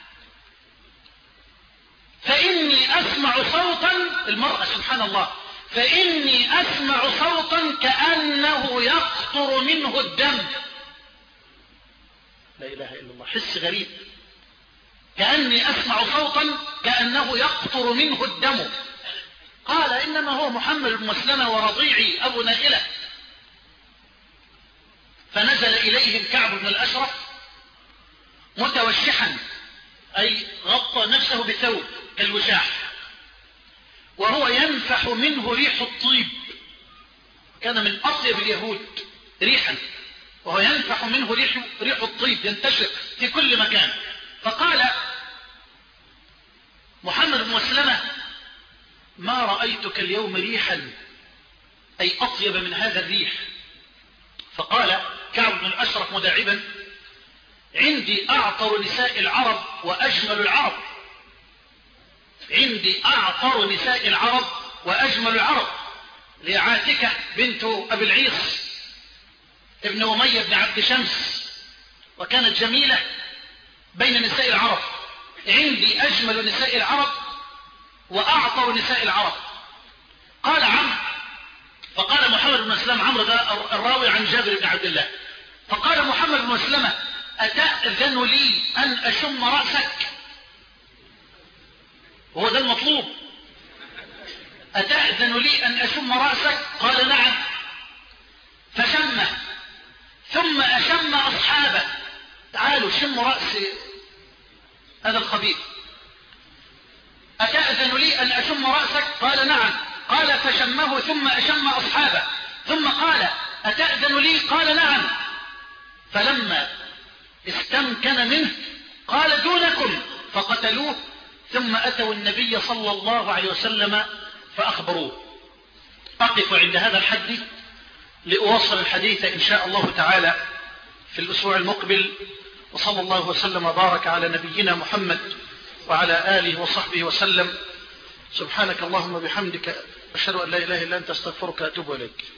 فإني أسمع صوتا، المرأة سبحان الله، فإني أسمع صوتا كأنه يقطر منه الدم. لا إله إلا الله، حس غريب. كأني أسمع صوتا كأنه يقطر منه الدم. قال إنما هو محمد بن مسلمة ورضيعي أبو نائلة. فنزل إليهم كعب بن الأشرف متوشحا، أي غطى نفسه بثوب كالوشاح، وهو ينفح منه ريح الطيب. كان من أطيب اليهود ريحا، وهو ينفح منه ريح, ريح الطيب ينتشر في كل مكان. فقال محمد بن مسلمة ما رأيتك اليوم ريحا أي أطيب من هذا الريح. فقال كعب بن الأشرف مداعبا عندي أعطر نساء العرب وأجمل العرب. عندي أعطر نساء العرب وأجمل العرب. لعاتكة بنت أبي العيص ابن أمية بن عبد شمس، وكانت جميلة بين نساء العرب. عندي أجمل نساء العرب وأعطر نساء العرب. قال عمرو، فقال محمد بن مسلمة، عمرو ده الراوي عن جابر بن عبد الله، فقال محمد بن مسلمة أتأذن لي أن أشم رأسك؟ وهو ده المطلوب. أتأذن لي أن أشم رأسك؟ قال نعم. فشمه ثم أشم أصحابه. تعالوا شموا رأس هذا الخبيث. أتأذن لي أن أشم رأسك؟ قال نعم. قال فشمه ثم أشم أصحابه ثم قال أتأذن لي؟ قال نعم. فلما استمكن منه قال دونكم، فقتلوه. ثم أتوا النبي صلى الله عليه وسلم فأخبروه. أقف عند هذا الحد لأواصل الحديث إن شاء الله تعالى في الأسبوع المقبل. وصلى الله وسلم وبارك على نبينا محمد وعلى آله وصحبه وسلم. سبحانك اللهم بحمدك أشهد أن لا إله إلا أنت أستغفرك وأتوب إليك.